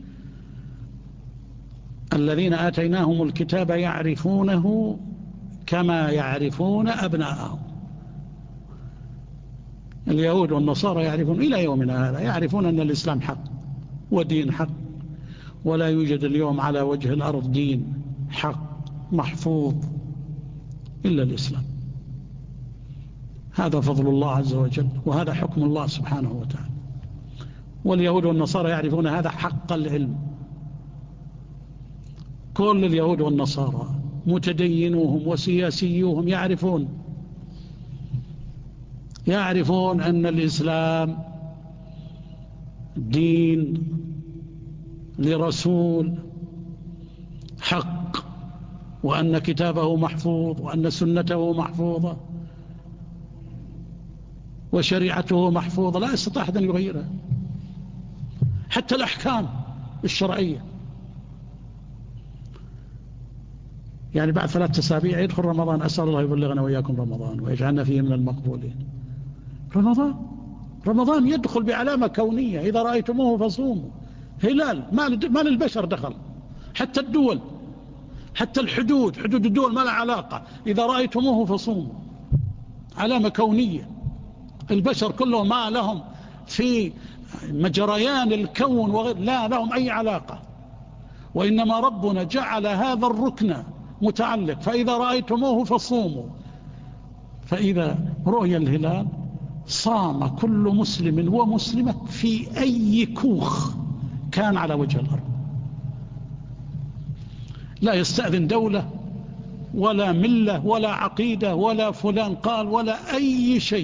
الذين آتيناهم الكتاب يعرفونه كما يعرفون أبناءهم. اليهود والنصارى يعرفون إلى يومنا هذا، يعرفون أن الإسلام حق ودين حق، ولا يوجد اليوم على وجه الأرض دين حق محفوظ إلا الإسلام. هذا فضل الله عز وجل، وهذا حكم الله سبحانه وتعالى. واليهود والنصارى يعرفون هذا حق العلم. كل اليهود والنصارى متدينوهم وسياسيوهم يعرفون أن الإسلام دين لرسول حق، وأن كتابه محفوظ، وأن سنته محفوظة، وشريعته محفوظة، لا يستطيع أحد أن يغيرها، حتى الأحكام الشرعية. يعني بعد 3 أسابيع يدخل رمضان، أسأل الله يبلغنا وإياكم رمضان ويجعلنا فيه من المقبولين. رمضان يدخل بعلامة كونية: إذا رأيتموه فصوموا. هلال ما للبشر دخل، حتى الدول، حتى حدود الدول ما لها علاقة. إذا رأيتموه فصوموا، علامة كونية. البشر كلهم ما لهم في مجريان الكون لا لهم أي علاقة، وإنما ربنا جعل هذا الركن متعلق، فإذا رأيتموه فصوموا. فإذا رؤي الهلال صام كل مسلم ومسلمة في أي كوخ كان على وجه الأرض، لا يستأذن دولة ولا ملة ولا عقيدة ولا فلان قال ولا أي شيء.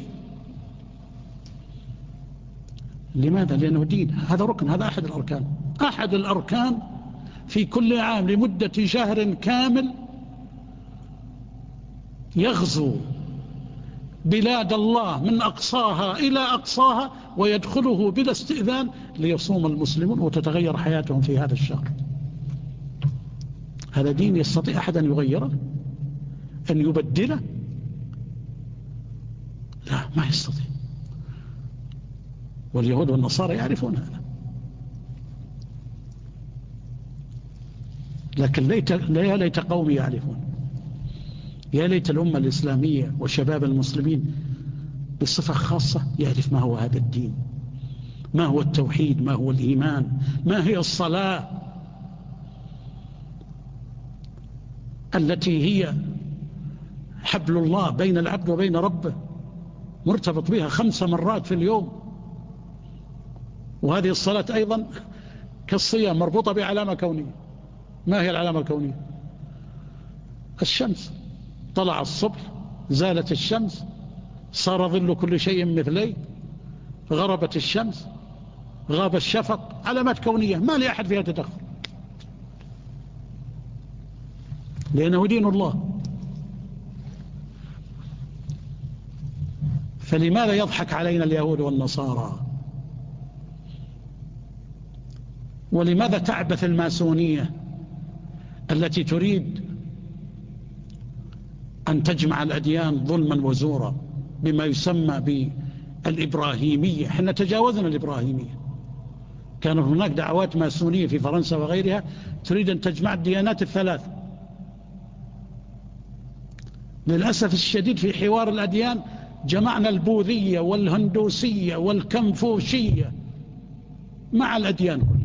لماذا؟ لأنه دين، هذا ركن، هذا أحد الأركان، أحد الأركان. في كل عام لمدة شهر كامل يغزو بلاد الله من أقصاها إلى أقصاها ويدخله بلا استئذان ليصوم المسلمون وتتغير حياتهم في هذا الشهر. هذا دين يستطيع أحد أن يغيره، أن يبدله؟ لا، ما يستطيع. واليهود والنصارى يعرفون هذا، لكن يا ليت قومي يعرفون، يا ليت الأمة الإسلامية وشباب المسلمين بصفة خاصة يعرف ما هو هذا الدين، ما هو التوحيد، ما هو الإيمان، ما هي الصلاة التي هي حبل الله بين العبد وبين ربه، مرتبط بها 5 مرات في اليوم. وهذه الصلاة أيضا كالصيام مربوطة بعلامة كونية. ما هي العلامة الكونية؟ الشمس، طلع الصبح، زالت الشمس، صار ظل كل شيء مثلي، غربت الشمس، غاب الشفق، علامات كونية ما لأحد فيها تدخل، لأنه دين الله. فلماذا يضحك علينا اليهود والنصارى؟ ولماذا تعبث الماسونية التي تريد أن تجمع الأديان ظلما وزورا بما يسمى بالإبراهيمية؟ احنا تجاوزنا الإبراهيمية. كان هناك دعوات ماسونية في فرنسا وغيرها تريد أن تجمع الديانات الثلاث. للأسف الشديد في حوار الأديان جمعنا البوذية والهندوسية والكنفوشية مع الأديان كلها.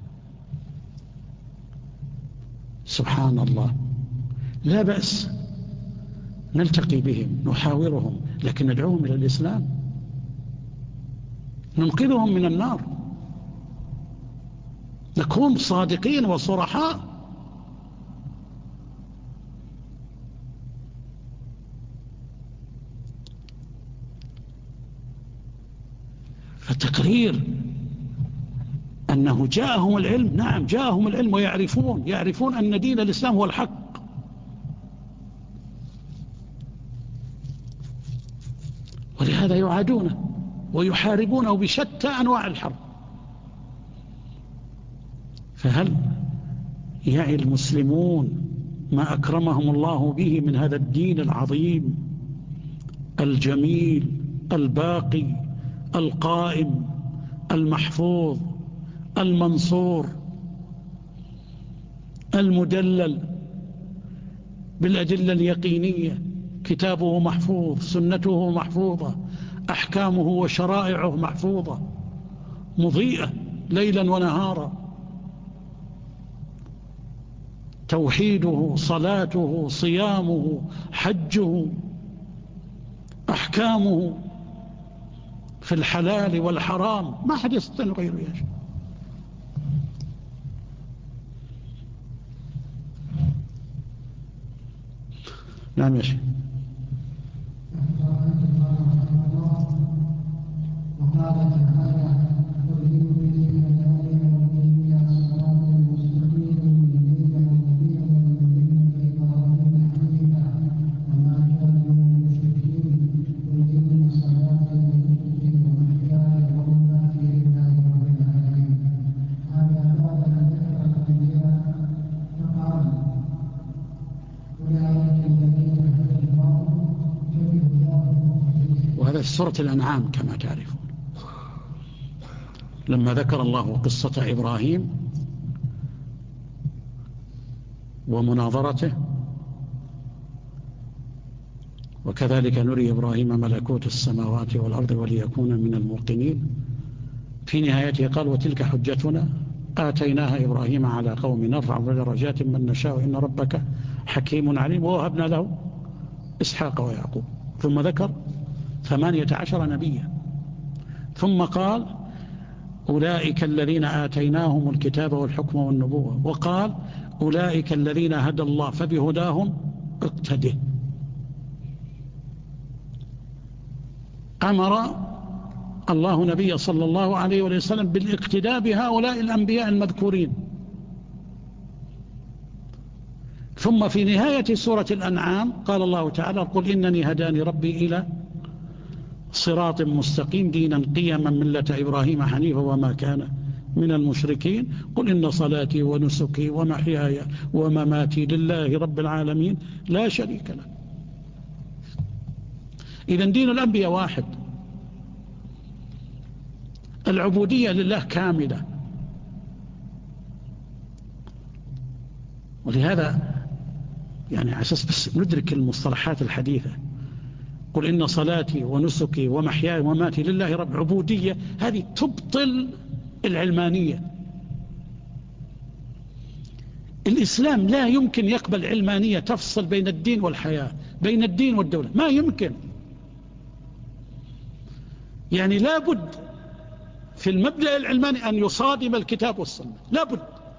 سبحان الله. لا بأس نلتقي بهم نحاورهم، لكن ندعوهم إلى الإسلام، ننقذهم من النار، نكون صادقين وصرحاء. فتقرير أنه جاءهم العلم، نعم جاءهم العلم، ويعرفون أن دين الإسلام هو الحق. ولهذا يعادونه ويحاربونه بشتى أنواع الحرب. فهل يعي المسلمون ما أكرمهم الله به من هذا الدين العظيم الجميل الباقي القائم المحفوظ المنصور المدلل بالأدلة اليقينية؟ كتابه محفوظ، سنته محفوظة، أحكامه وشرائعه محفوظة مضيئة ليلا ونهارا، توحيده، صلاته، صيامه، حجه، أحكامه في الحلال والحرام، ما حد يستطيع غيره يا شيخ. نعم يا شيخ. وهذا في سورة الأنعام كما تعرفون، لما ذكر الله قصة إبراهيم ومناظرته: وكذلك نري إبراهيم ملكوت السماوات والأرض وليكون من الموقنين في نهايته قال وتلك حجتنا آتيناها إبراهيم على قوم نرفع درجات من نشاء إن ربك حكيم عليم ووهبنا له إسحاق ويعقوب. ثم ذكر 18 نبيا ثم قال أولئك الذين آتيناهم الكتاب والحكم والنبوة، وقال أولئك الذين هدى الله فبهداهم اقتده. أمر الله نبي صلى الله عليه وسلم بالاقتداء بهؤلاء الأنبياء المذكورين. ثم في نهاية سورة الأنعام قال الله تعالى قل إنني هداني ربي إلى صراط مستقيم دينا قيما ملة إبراهيم حنيفا وما كان من المشركين قل إن صلاتي ونسكي ومحياي ومماتي لله رب العالمين لا شريك له. إذن دين الأنبياء واحد، العبودية لله كاملة. ولهذا يعني على أساس بس ندرك المصطلحات الحديثة، قل إن صلاتي ونسكي ومحياي ومماتي لله رب، عبودية هذه تبطل العلمانية. الإسلام لا يمكن يقبل علمانية تفصل بين الدين والحياة، بين الدين والدولة، ما يمكن. يعني لابد في المبدأ العلماني أن يصادم الكتاب والسنة، لابد.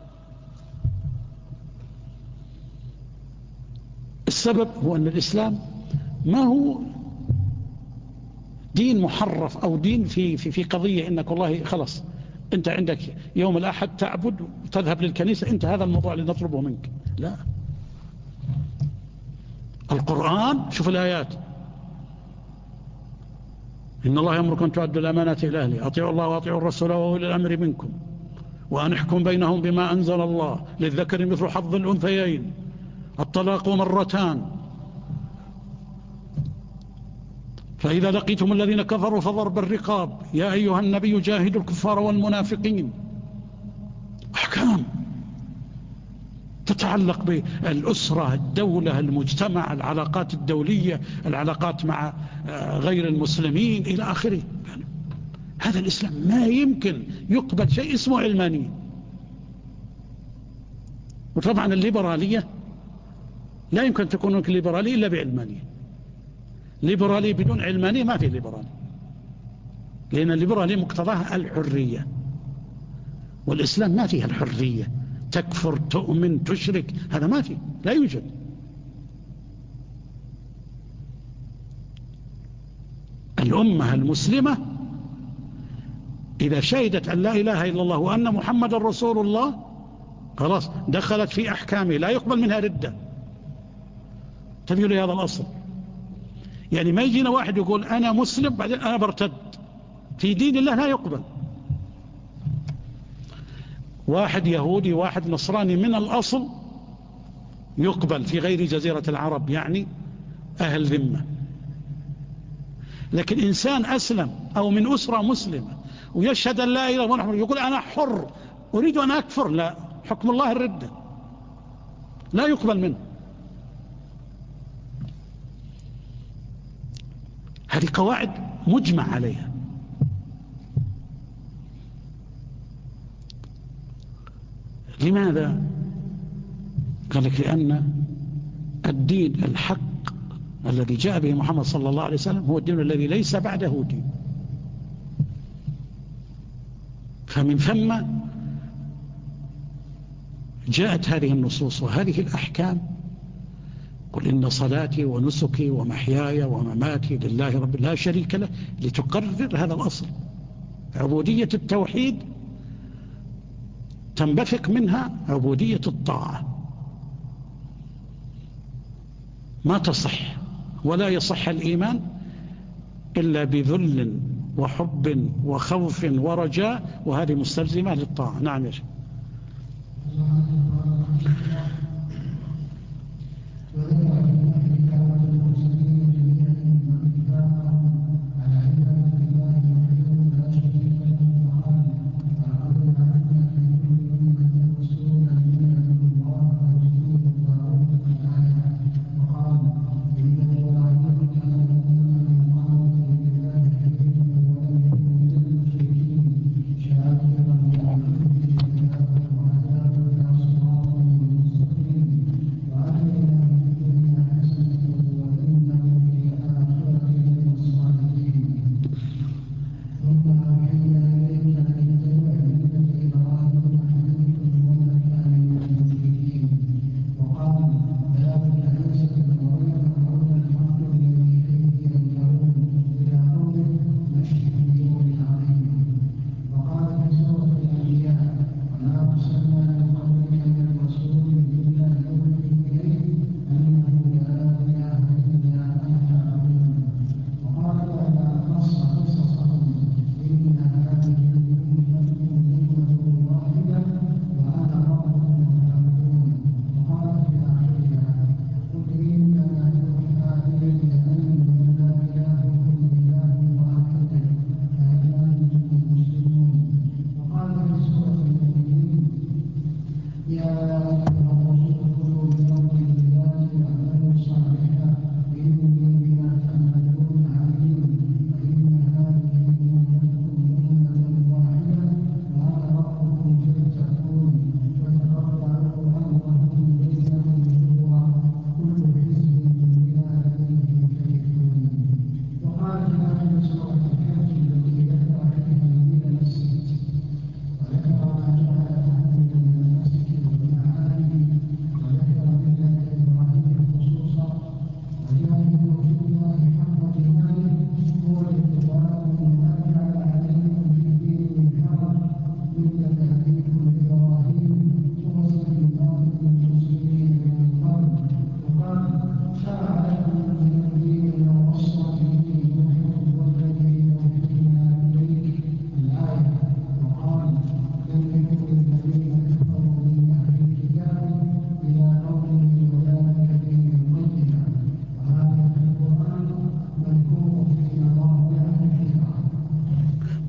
السبب هو أن الإسلام ما هو دين محرف أو دين في قضية إنك والله خلاص أنت عندك يوم الأحد تعبد وتذهب للكنيسة، أنت هذا الموضوع اللي نطلبه منك. لا، القرآن شوف الآيات، إن الله يأمركم أن تؤدوا الأمانات إلى أهلها، أطيعوا الله وأطيعوا الرسول وأولي الأمر منكم وأن احكم بينهم بما أنزل الله، للذكر مثل حظ الأنثيين، الطلاق مرتان، فإذا لقيتم الذين كفروا فضرب الرقاب، يا أيها النبي جاهدوا الكفار والمنافقين. أحكام تتعلق بالأسرة، الدولة، المجتمع، العلاقات الدولية، العلاقات مع غير المسلمين إلى آخره. هذا الإسلام ما يمكن يقبل شيء اسمه علمانية. وطبعا الليبرالية لا يمكن تكون الليبرالية إلا بعلمانية. ليبرالية بدون علمانية ما في ليبرالية، لأن الليبرالية مقتضاها الحرية، والإسلام ما فيها الحرية، تكفر تؤمن تشرك، هذا ما فيه، لا يوجد. الأمة المسلمة إذا شهدت أن لا إله إلا الله وأن محمد رسول الله خلاص دخلت في أحكامه، لا يقبل منها ردة. تبين لي هذا الأصل. يعني ما يجينا واحد يقول أنا مسلم بعدين أنا برتد، في دين الله لا يقبل. واحد يهودي واحد نصراني من الأصل يقبل في غير جزيرة العرب، يعني أهل ذمة. لكن إنسان أسلم أو من أسرة مسلمة ويشهد أن لا إله إلا الله يقول أنا حر أريد أن أكفر، لا، حكم الله الردة، لا يقبل منه. هذه قواعد مجمع عليها. لماذا؟ قال لك لأن الدين الحق الذي جاء به محمد صلى الله عليه وسلم هو الدين الذي ليس بعده دين. فمن ثم جاءت هذه النصوص وهذه الأحكام، قل إن صلاتي ونسكي ومحياي ومماتي لله رب لا شريك له، لتقرر هذا الأصل. عبودية التوحيد تنبثق منها عبودية الطاعة، ما تصح ولا يصح الإيمان إلا بذل وحب وخوف ورجاء، وهذه مستلزمة للطاعة. نعم يا شيخ.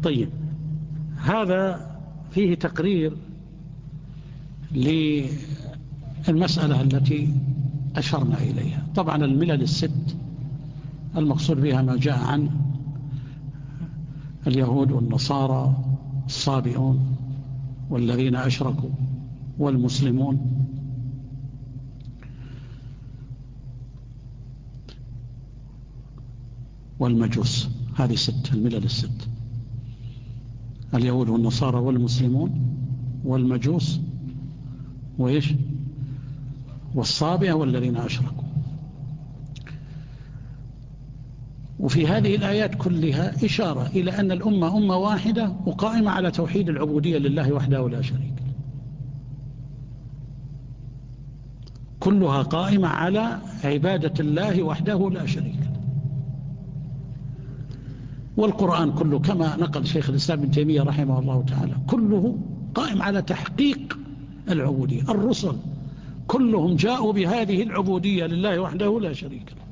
طيب، هذا فيه تقرير للمسألة التي أشرنا إليها. طبعا الملل الست المقصود بها ما جاء عن اليهود والنصارى، الصابئون والذين أشركوا والمسلمون. والمجوس. هذه الملل الست: اليهود والنصارى والمسلمون والمجوس وإيش؟ والصابئة والذين أشركوا. وفي هذه الآيات كلها إشارة إلى أن الأمة أمة واحدة وقائمة على توحيد العبودية لله وحده لا شريك له. كلها قائمة على عبادة الله وحده لا شريك له. والقرآن كله كما نقل شيخ الإسلام ابن تيمية رحمه الله تعالى كله قائم على تحقيق العبودية. الرسل كلهم جاءوا بهذه العبودية لله وحده لا شريك له.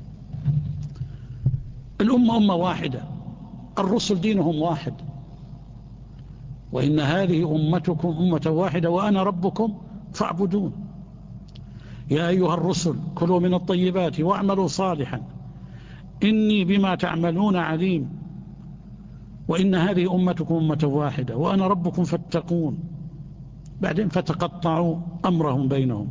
الأمة أمة واحدة، الرسل دينهم واحد: وإن هذه أمتكم أمة واحدة وأنا ربكم فاعبدون. يا أيها الرسل كلوا من الطيبات واعملوا صالحا إني بما تعملون عليم وإن هذه أمتكم أمة واحدة وأنا ربكم فاتقون. بعدين فتقطعوا أمرهم بينهم.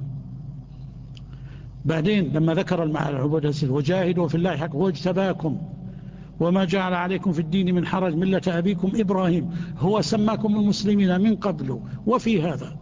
بعدين لما ذكر العبودية وجاهدوا في الله حق واجتباكم وما جعل عليكم في الدين من حرج ملة أبيكم إبراهيم هو سماكم المسلمين من قبل وفي هذا.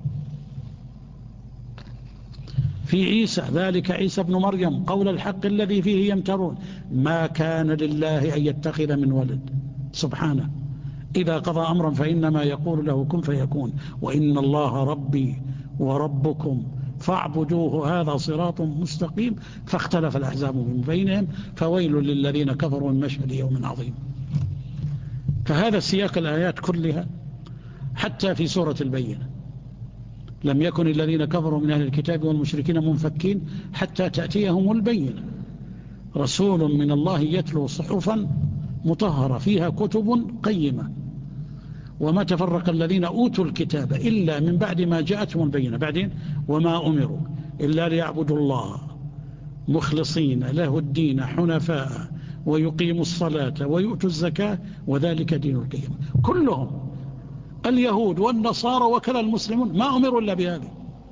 في عيسى ذلك عيسى ابن مريم قول الحق الذي فيه يمترون ما كان لله أن يتخذ من ولد سبحانه إذا قضى أمرا فإنما يقول له كن فيكون وإن الله ربي وربكم فاعبدوه هذا صراط مستقيم فاختلف الأحزاب من بينهم فويل للذين كفروا من مشهد يوم عظيم. فهذا سياق الآيات كلها. حتى في سورة البينة لم يكن الذين كفروا من أهل الكتاب والمشركين منفكين حتى تأتيهم البينة رسول من الله يتلو صحفا مطهرة فيها كتب قيمة وما تفرق الذين أوتوا الكتاب إلا من بعد ما جاءتهم البينة. بعدين وما أمروا إلا ليعبدوا الله مخلصين له الدين حنفاء ويقيموا الصلاة ويؤتوا الزكاة وذلك دين القيمة. كلهم اليهود والنصارى وكلا المسلمون ما أمروا إلا بهذه.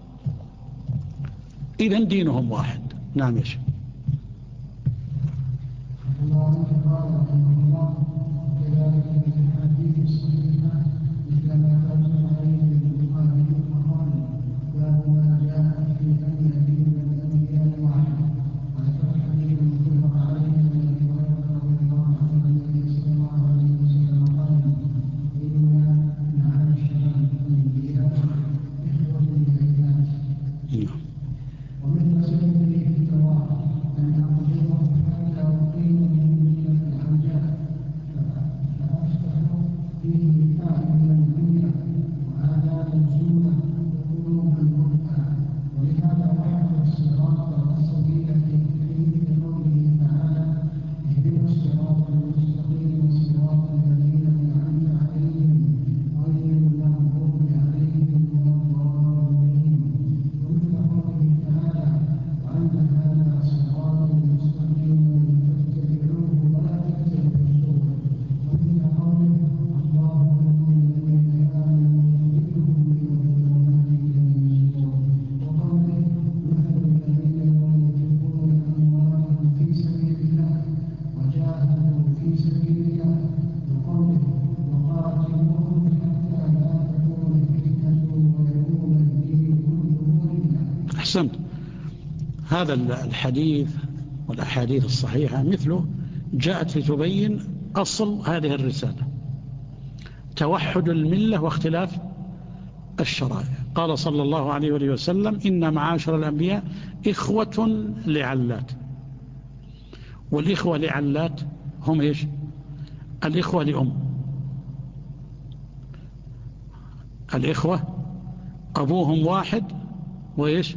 إذن دينهم واحد. نعم يا شيخ. أحسنت. هذا الحديث والأحاديث الصحيحة مثله جاءت لتبين أصل هذه الرسالة: توحد الملة واختلاف الشرائع. قال صلى الله عليه وآله وسلم: إن معاشر الأنبياء إخوة لعلات. والإخوة لعلات هم إيش؟ الإخوة لأم. الإخوة أبوهم واحد وإيش؟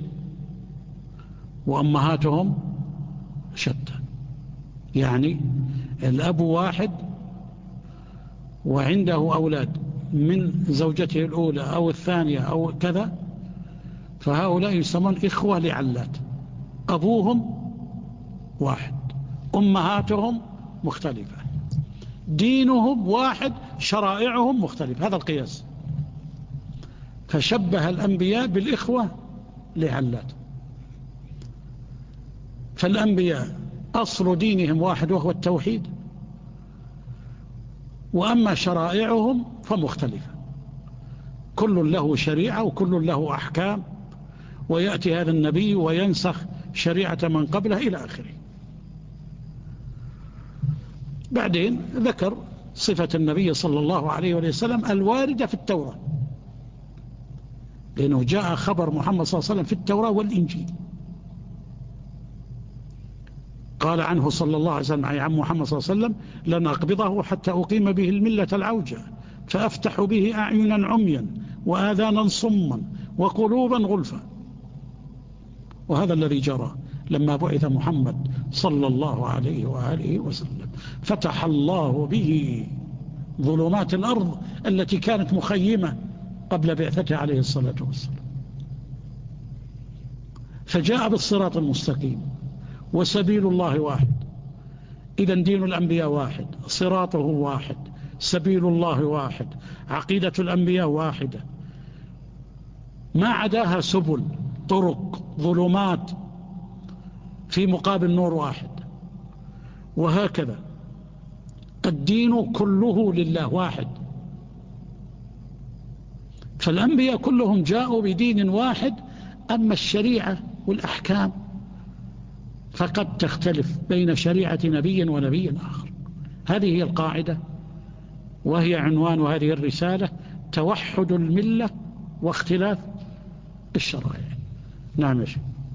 وأمهاتهم شتى. يعني الأب واحد وعنده أولاد من زوجته الأولى أو الثانية أو كذا، فهؤلاء يسمون إخوة لعلات، أبوهم واحد، أمهاتهم مختلفة، دينهم واحد، شرائعهم مختلفة. هذا القياس. فشبه الأنبياء بالإخوة لعلات. فالأنبياء أصل دينهم واحد وهو التوحيد، وأما شرائعهم فمختلفة، كل له شريعة وكل له أحكام، ويأتي هذا النبي وينسخ شريعة من قبله إلى آخره. بعدين ذكر صفة النبي صلى الله عليه وسلم الواردة في التوراة، لأنه جاء خبر محمد صلى الله عليه وسلم في التوراة والإنجيل. قال عنه صلى الله عليه وسلم عن محمد صلى الله عليه وسلم: لن أقبضه حتى أقيم به الملة العوجة، فأفتح به أعينا عميا وآذانا صما وقلوبا غلفا. وهذا الذي جرى لما بعث محمد صلى الله عليه وآله وسلم، فتح الله به ظلمات الأرض التي كانت مخيمة قبل بعثته عليه الصلاة والسلام، فجاء بالصراط المستقيم، وسبيل الله واحد. إذن دين الأنبياء واحد، صراطه واحد، سبيل الله واحد، عقيدة الأنبياء واحدة، ما عداها سبل، طرق، ظلمات في مقابل نور واحد. وهكذا الدين كله لله واحد. فالأنبياء كلهم جاءوا بدين واحد، أما الشريعة والأحكام فقد تختلف بين شريعة نبي ونبي آخر. هذه هي القاعدة، وهي عنوان هذه الرسالة: توحد الملة واختلاف الشرائع. نعم يا شيخ.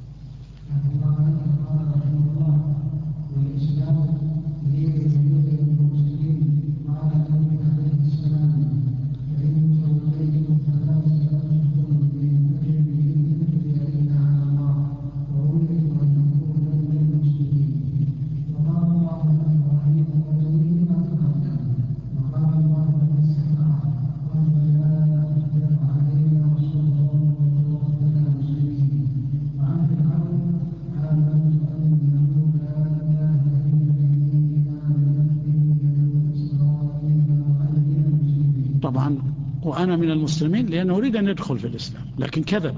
طبعا وأنا من المسلمين، لأنه أريد أن يدخل في الإسلام لكن كذب.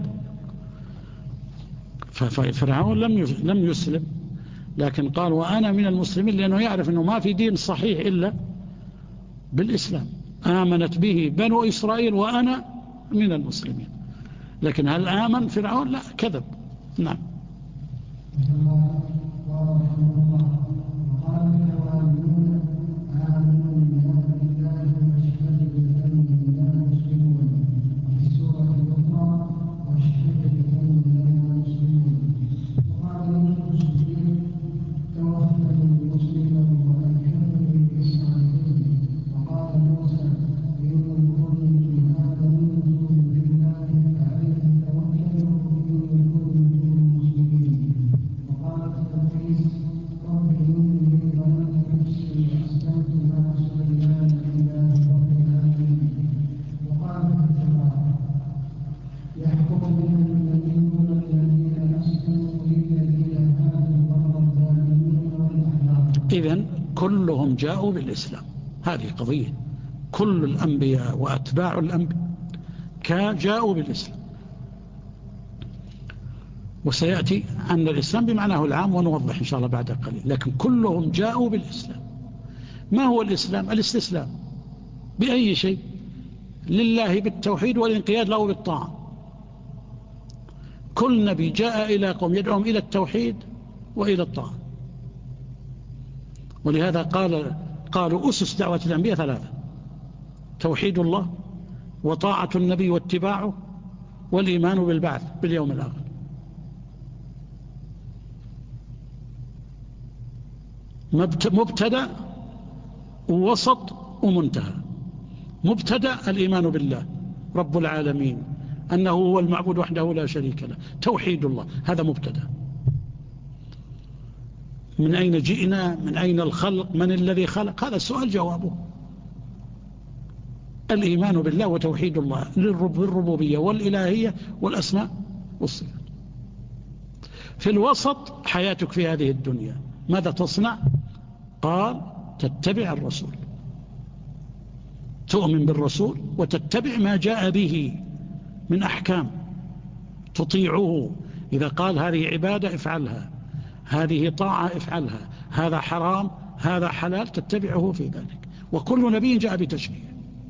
ففرعون لم يسلم، لكن قال وأنا من المسلمين، لأنه يعرف أنه ما في دين صحيح إلا بالإسلام، آمنت به بنو إسرائيل وأنا من المسلمين. لكن هل آمن فرعون؟ لا، كذب. نعم. إذن كلهم جاءوا بالإسلام، هذه قضية. كل الأنبياء وأتباع الأنبياء جاءوا بالإسلام. وسيأتي أن الإسلام بمعناه العام، ونوضح إن شاء الله بعد قليل. لكن كلهم جاءوا بالإسلام. ما هو الإسلام؟ الاستسلام بأي شيء لله بالتوحيد والانقياد له بالطاعة. كل نبي جاء إلى قوم يدعوهم إلى التوحيد وإلى الطاعة. ولهذا قالوا أسس دعوة الأنبياء ثلاثة: توحيد الله، وطاعة النبي واتباعه، والإيمان بالبعث باليوم الآخر. مبتدأ ووسط ومنتهى. مبتدأ الإيمان بالله رب العالمين، أنه هو المعبود وحده لا شريك له، توحيد الله، هذا مبتدأ. من أين جئنا؟ من أين الخلق؟ من الذي خلق؟ هذا السؤال جوابه. الإيمان بالله وتوحيد الله بالربوبية والإلهية والأسماء والصفات. في الوسط حياتك في هذه الدنيا ماذا تصنع؟ قال تتبع الرسول، تؤمن بالرسول وتتبع ما جاء به من أحكام، تطيعه. إذا قال هذه عبادة افعلها، هذه طاعة افعلها، هذا حرام هذا حلال، تتبعه في ذلك. وكل نبي جاء بتشريع.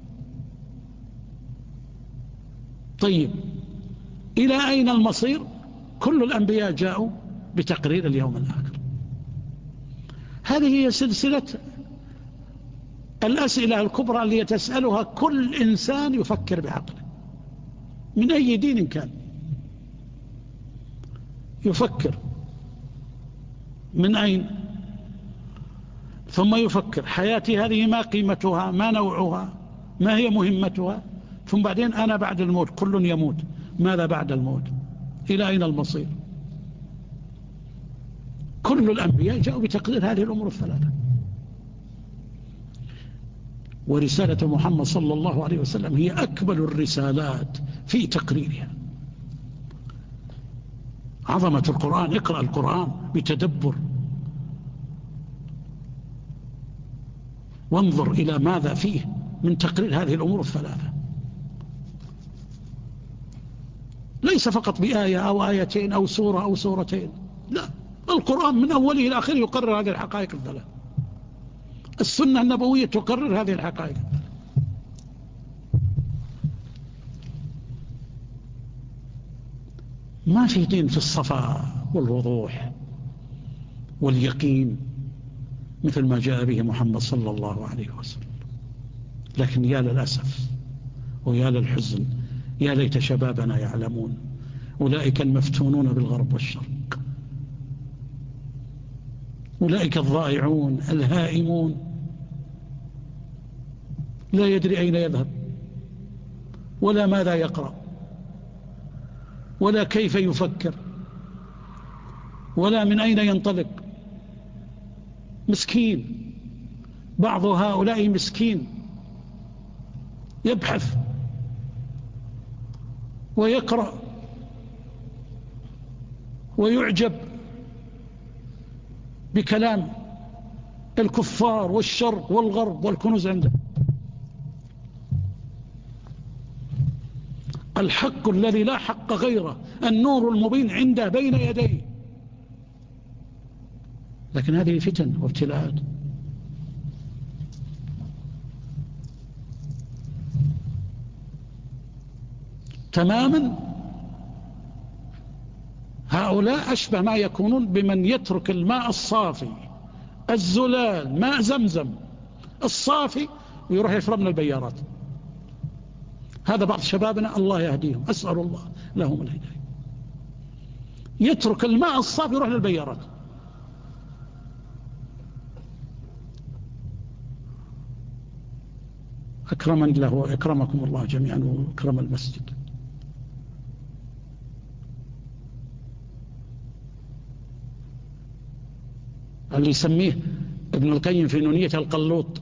طيب إلى أين المصير؟ كل الأنبياء جاءوا بتقرير اليوم الآخر. هذه هي سلسلة الأسئلة الكبرى اللي تسألها كل إنسان يفكر بعقله من أي دين كان، يفكر من أين، ثم يفكر حياتي هذه ما قيمتها، ما نوعها، ما هي مهمتها، ثم بعدين أنا بعد الموت، كل يموت، ماذا بعد الموت؟ إلى أين المصير؟ كل الأنبياء جاءوا بتقرير هذه الأمور الثلاثة. ورسالة محمد صلى الله عليه وسلم هي أكبر الرسالات في تقريرها. عظمة القرآن، اقرأ القرآن بتدبر وانظر إلى ماذا فيه من تقرير هذه الأمور الثلاثة، ليس فقط بآية أو آيتين أو سورة أو سورتين، لا، القرآن من أوله إلى آخره يقرر هذه الحقائق الثلاثة. السنة النبوية تقرر هذه الحقائق. ما في دين في الصفاء والوضوح واليقين مثل ما جاء به محمد صلى الله عليه وسلم. لكن يا للأسف ويا للحزن، يا ليت شبابنا يعلمون، أولئك المفتونون بالغرب والشرق، أولئك الضائعون الهائمون، لا يدري أين يذهب ولا ماذا يقرأ ولا كيف يفكر ولا من أين ينطلق. مسكين، بعض هؤلاء مسكين يبحث ويقرأ ويعجب بكلام الكفار والشرق والغرب والكنوز عنده. الحق الذي لا حق غيره، النور المبين عنده بين يديه. لكن هذه فتن وابتلاءات. تماما هؤلاء أشبه ما يكونون بمن يترك الماء الصافي الزلال ماء زمزم الصافي ويروح يشرب من البيارات. هذا بعض شبابنا الله يهديهم، أسأل الله لهم الهداية. يترك الماء الصافي يروح للبيارات. أكرمني الله وأكرمكم الله جميعا وأكرم المسجد. اللي يسميه ابن القيم في نونية القلوط،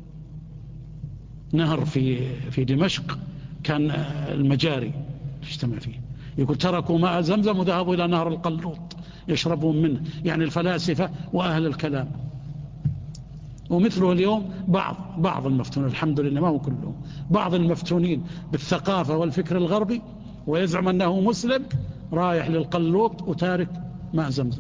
نهر في دمشق كان المجاري تجتمع فيه، يقول تركوا ماء زمزم وذهبوا إلى نهر القلوط يشربون منه، يعني الفلاسفة وأهل الكلام. ومثله اليوم بعض المفتونين، الحمد لله ما هو كلهم، بعض المفتونين بالثقافة والفكر الغربي ويزعم أنه مسلم رايح للقلوط وتارك ماء زمزم.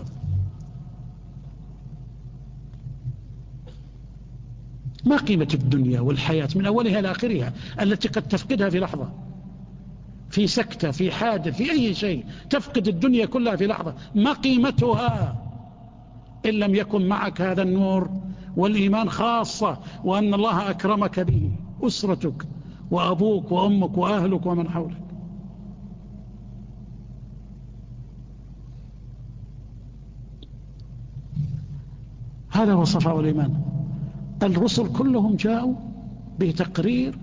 ما قيمة الدنيا والحياة من أولها إلى آخرها التي قد تفقدها في لحظة، في سكتة، في حادث، في أي شيء تفقد الدنيا كلها في لحظة. ما قيمتها إن لم يكن معك هذا النور والإيمان خاصة، وأن الله أكرمك به، أسرتك وأبوك وأمك وأهلك ومن حولك. هذا هو صفاء الإيمان. الرسل كلهم جاءوا بتقرير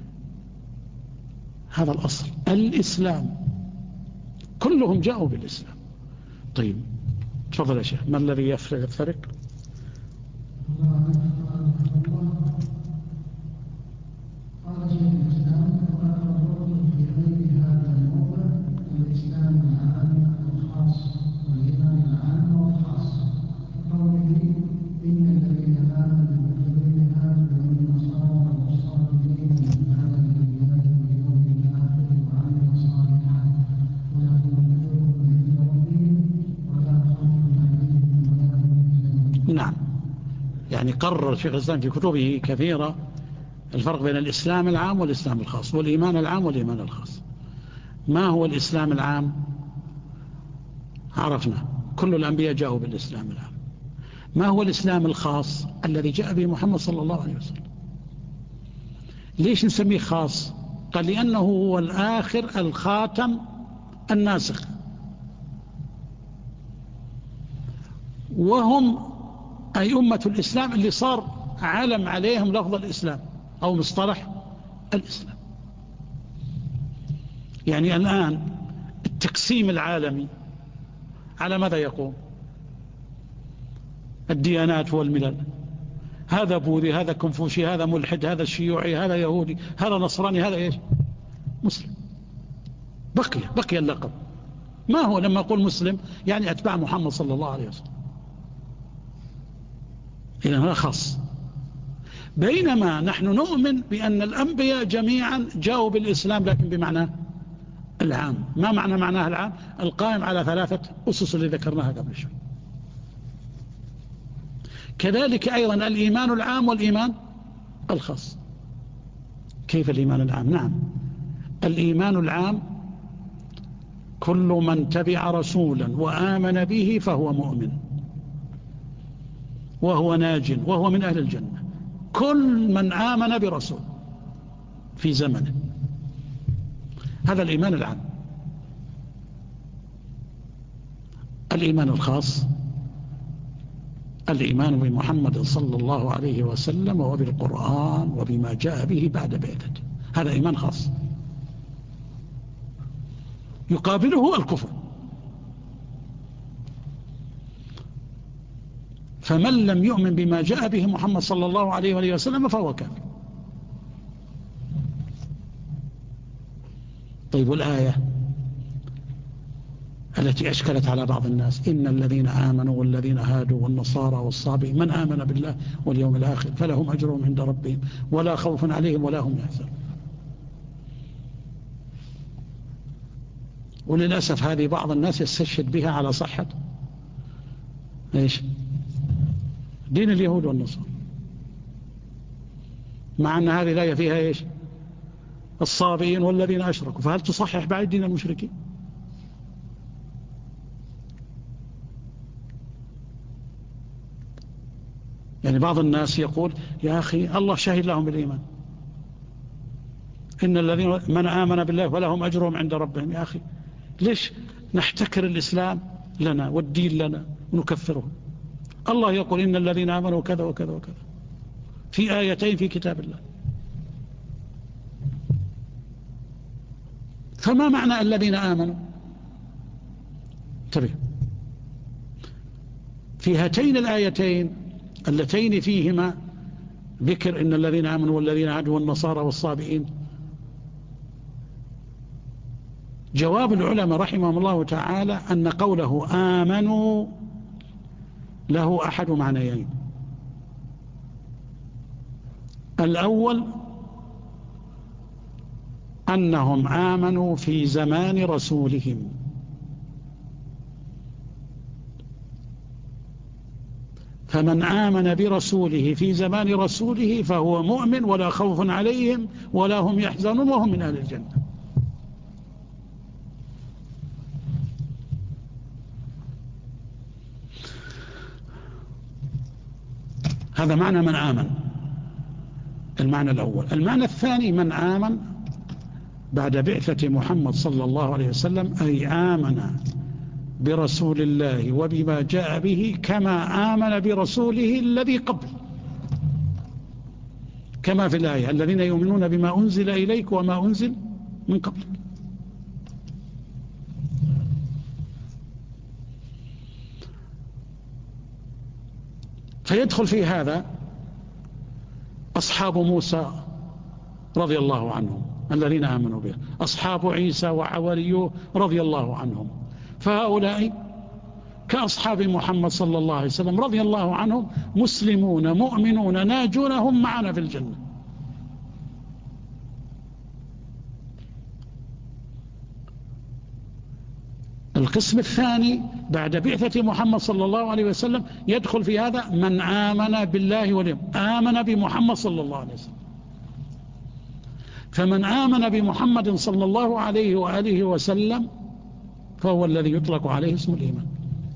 هذا الأصل الإسلام، كلهم جاءوا بالإسلام. طيب تفضل يا شيخ، ما الذي يفرق؟ قال قرر شيخ الإسلام في كتبه كثيرة الفرق بين الإسلام العام والإسلام الخاص، والإيمان العام والإيمان الخاص. ما هو الإسلام العام؟ عرفنا كل الأنبياء جاءوا بالإسلام العام. ما هو الإسلام الخاص الذي جاء به محمد صلى الله عليه وسلم؟ ليش نسميه خاص؟ قال لأنه هو الآخر الخاتم الناسخ، وهم أي أمة الإسلام اللي صار علم عليهم لفظ الإسلام أو مصطلح الإسلام. يعني الآن التقسيم العالمي على ماذا يقوم؟ الديانات والملل، هذا بوذي، هذا كنفوشي، هذا ملحد، هذا شيوعي، هذا يهودي، هذا نصراني، هذا إيش؟ مسلم. بقي اللقب. ما هو لما أقول مسلم يعني أتباع محمد صلى الله عليه وسلم، إذن هذا خاص. بينما نحن نؤمن بأن الأنبياء جميعا جاءوا بالإسلام لكن بمعنى العام. ما معناه العام؟ القائم على 3 أسس اللي ذكرناها قبل شوي. كذلك أيضا الإيمان العام والإيمان الخاص. كيف الإيمان العام؟ نعم، الإيمان العام كل من تبع رسولا وآمن به فهو مؤمن وهو ناج وهو من أهل الجنة. كل من آمن برسول في زمنه، هذا الإيمان العام. الإيمان الخاص الإيمان بمحمد صلى الله عليه وسلم وبالقرآن وبما جاء به بعد بعثته، هذا إيمان خاص يقابله الكفر. فمن لم يؤمن بما جاء به محمد صلى الله عليه وآله وسلم فهو كافر. طيب، والآية التي أشكلت على بعض الناس: إن الذين آمنوا والذين هادوا والنصارى والصابئين من آمن بالله واليوم الآخر فلهم أجرهم عند ربهم ولا خوف عليهم ولا هم يحزنون. وللأسف هذه بعض الناس يستشهد بها على صحة إيش؟ دين اليهود والنصارى، مع أن هذه الآية فيها إيش؟ الصابئين والذين أشركوا، فهل تصحح بعد دين المشركين؟ يعني بعض الناس يقول: يا أخي الله شهد لهم بالإيمان، إن الذين من آمن بالله ولهم أجرهم عند ربهم. يا أخي ليش نحتكر الإسلام لنا والدين لنا ونكفره؟ الله يقول: إن الذين آمنوا كذا وكذا وكذا في آيتين في كتاب الله. فما معنى الذين آمنوا؟ انتبه، في هاتين الآيتين اللتين فيهما ذكر إن الذين آمنوا والذين هادوا والنصارى والصابئين، جواب العلماء رحمهم الله تعالى أن قوله آمنوا له أحد معنيين. الأول أنهم آمنوا في زمان رسولهم، فمن آمن برسوله في زمان رسوله فهو مؤمن ولا خوف عليهم ولا هم يحزنون وهم من أهل الجنة. هذا معنى من آمن، المعنى الأول. المعنى الثاني: من آمن بعد بعثة محمد صلى الله عليه وسلم، أي آمن برسول الله وبما جاء به كما آمن برسوله الذي قبل، كما في الآية: الذين يؤمنون بما أنزل إليك وما أنزل من قبلك. فيدخل في هذا أصحاب موسى رضي الله عنهم الذين آمنوا به، أصحاب عيسى وحواريوه رضي الله عنهم، فهؤلاء كأصحاب محمد صلى الله عليه وسلم رضي الله عنهم، مسلمون مؤمنون ناجون، هم معنا في الجنة. القسم الثاني بعد بعثة محمد صلى الله عليه وسلم يدخل في هذا من آمن بالله واليوم، آمن بمحمد صلى الله عليه وسلم. فمن آمن بمحمد صلى الله عليه وآله وسلم فهو الذي يطلق عليه اسم الإيمان.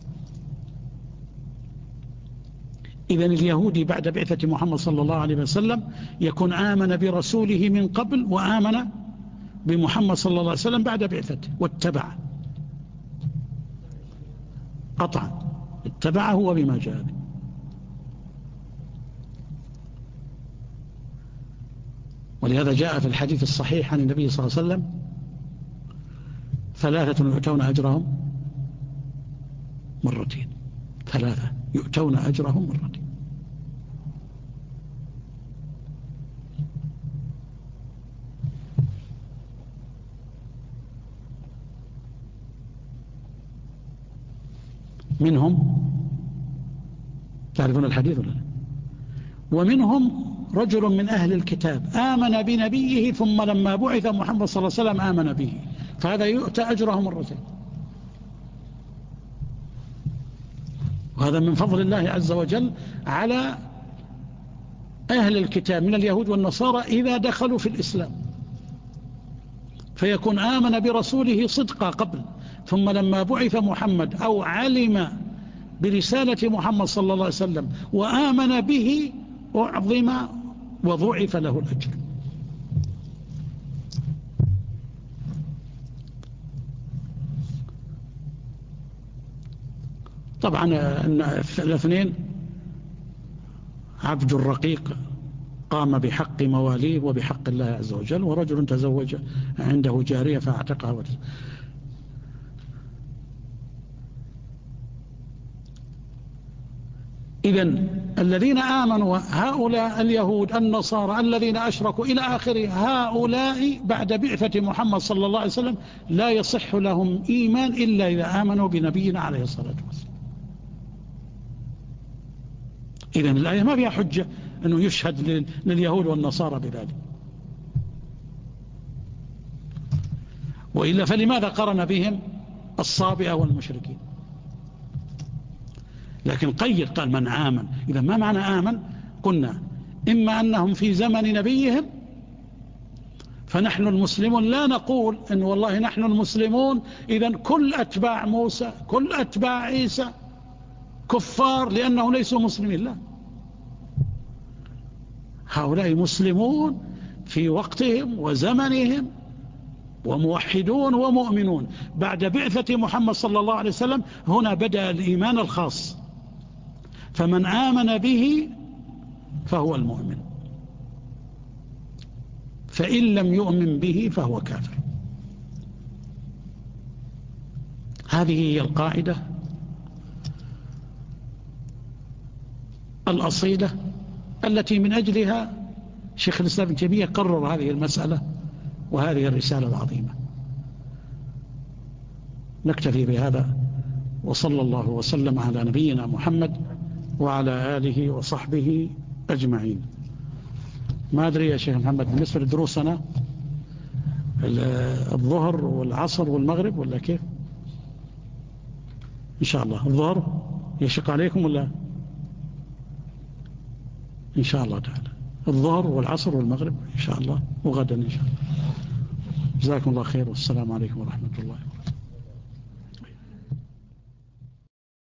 إذن اليهودي بعد بعثة محمد صلى الله عليه وسلم يكون آمن برسوله من قبل وآمن بمحمد صلى الله عليه وسلم بعد بعثته واتبع قطعا، اتبعه وبما جاء به. ولهذا جاء في الحديث الصحيح عن النبي صلى الله عليه وسلم 3 يؤتون أجرهم مرتين، 3 يؤتون أجرهم مرتين. منهم، تعرفون الحديث ولا لا؟ ومنهم رجل من أهل الكتاب آمن بنبيه ثم لما بعث محمد صلى الله عليه وسلم آمن به، فهذا يؤتى أجره مرتين. وهذا من فضل الله عز وجل على أهل الكتاب من اليهود والنصارى إذا دخلوا في الإسلام، فيكون آمن برسوله صدقا قبل، ثم لما بعث محمد أو علم برسالة محمد صلى الله عليه وسلم وآمن به أعظم وضعف له الأجر. طبعا الاثنين عبد الرقيق قام بحق مواليه وبحق الله عز وجل، ورجل تزوج عنده جارية فاعتقها إذن الذين آمنوا هؤلاء اليهود النصارى الذين أشركوا إلى آخره، هؤلاء بعد بعثة محمد صلى الله عليه وسلم لا يصح لهم إيمان إلا إذا آمنوا بنبينا عليه الصلاة والسلام. إذن الآية ما فيها حجة أنه يشهد لليهود والنصارى بذلك، وإلا فلماذا قرن بهم الصابئة والمشركين؟ لكن قيد قال من آمن. إذا ما معنى آمن؟ قلنا إما أنهم في زمن نبيهم، فنحن المسلمون لا نقول إن والله نحن المسلمون إذن كل أتباع موسى كل أتباع عيسى كفار لأنهم ليسوا مسلمين، لا، هؤلاء مسلمون في وقتهم وزمنهم وموحدون ومؤمنون. بعد بعثة محمد صلى الله عليه وسلم هنا بدأ الإيمان الخاص، فمن آمن به فهو المؤمن، فإن لم يؤمن به فهو كافر. هذه هي القاعدة الأصيلة التي من أجلها شيخ الإسلام ابن تيمية قرر هذه المسألة وهذه الرسالة العظيمة. نكتفي بهذا، وصلى الله وسلم على نبينا محمد وعلى آله وصحبه أجمعين. ما أدري يا شيخ محمد بالنسبة لدروسنا الظهر والعصر والمغرب ولا كيف؟ إن شاء الله الظهر يشق عليكم ولا؟ إن شاء الله تعالى الظهر والعصر والمغرب إن شاء الله، وغدا إن شاء الله. جزاكم الله خير، والسلام عليكم ورحمة الله.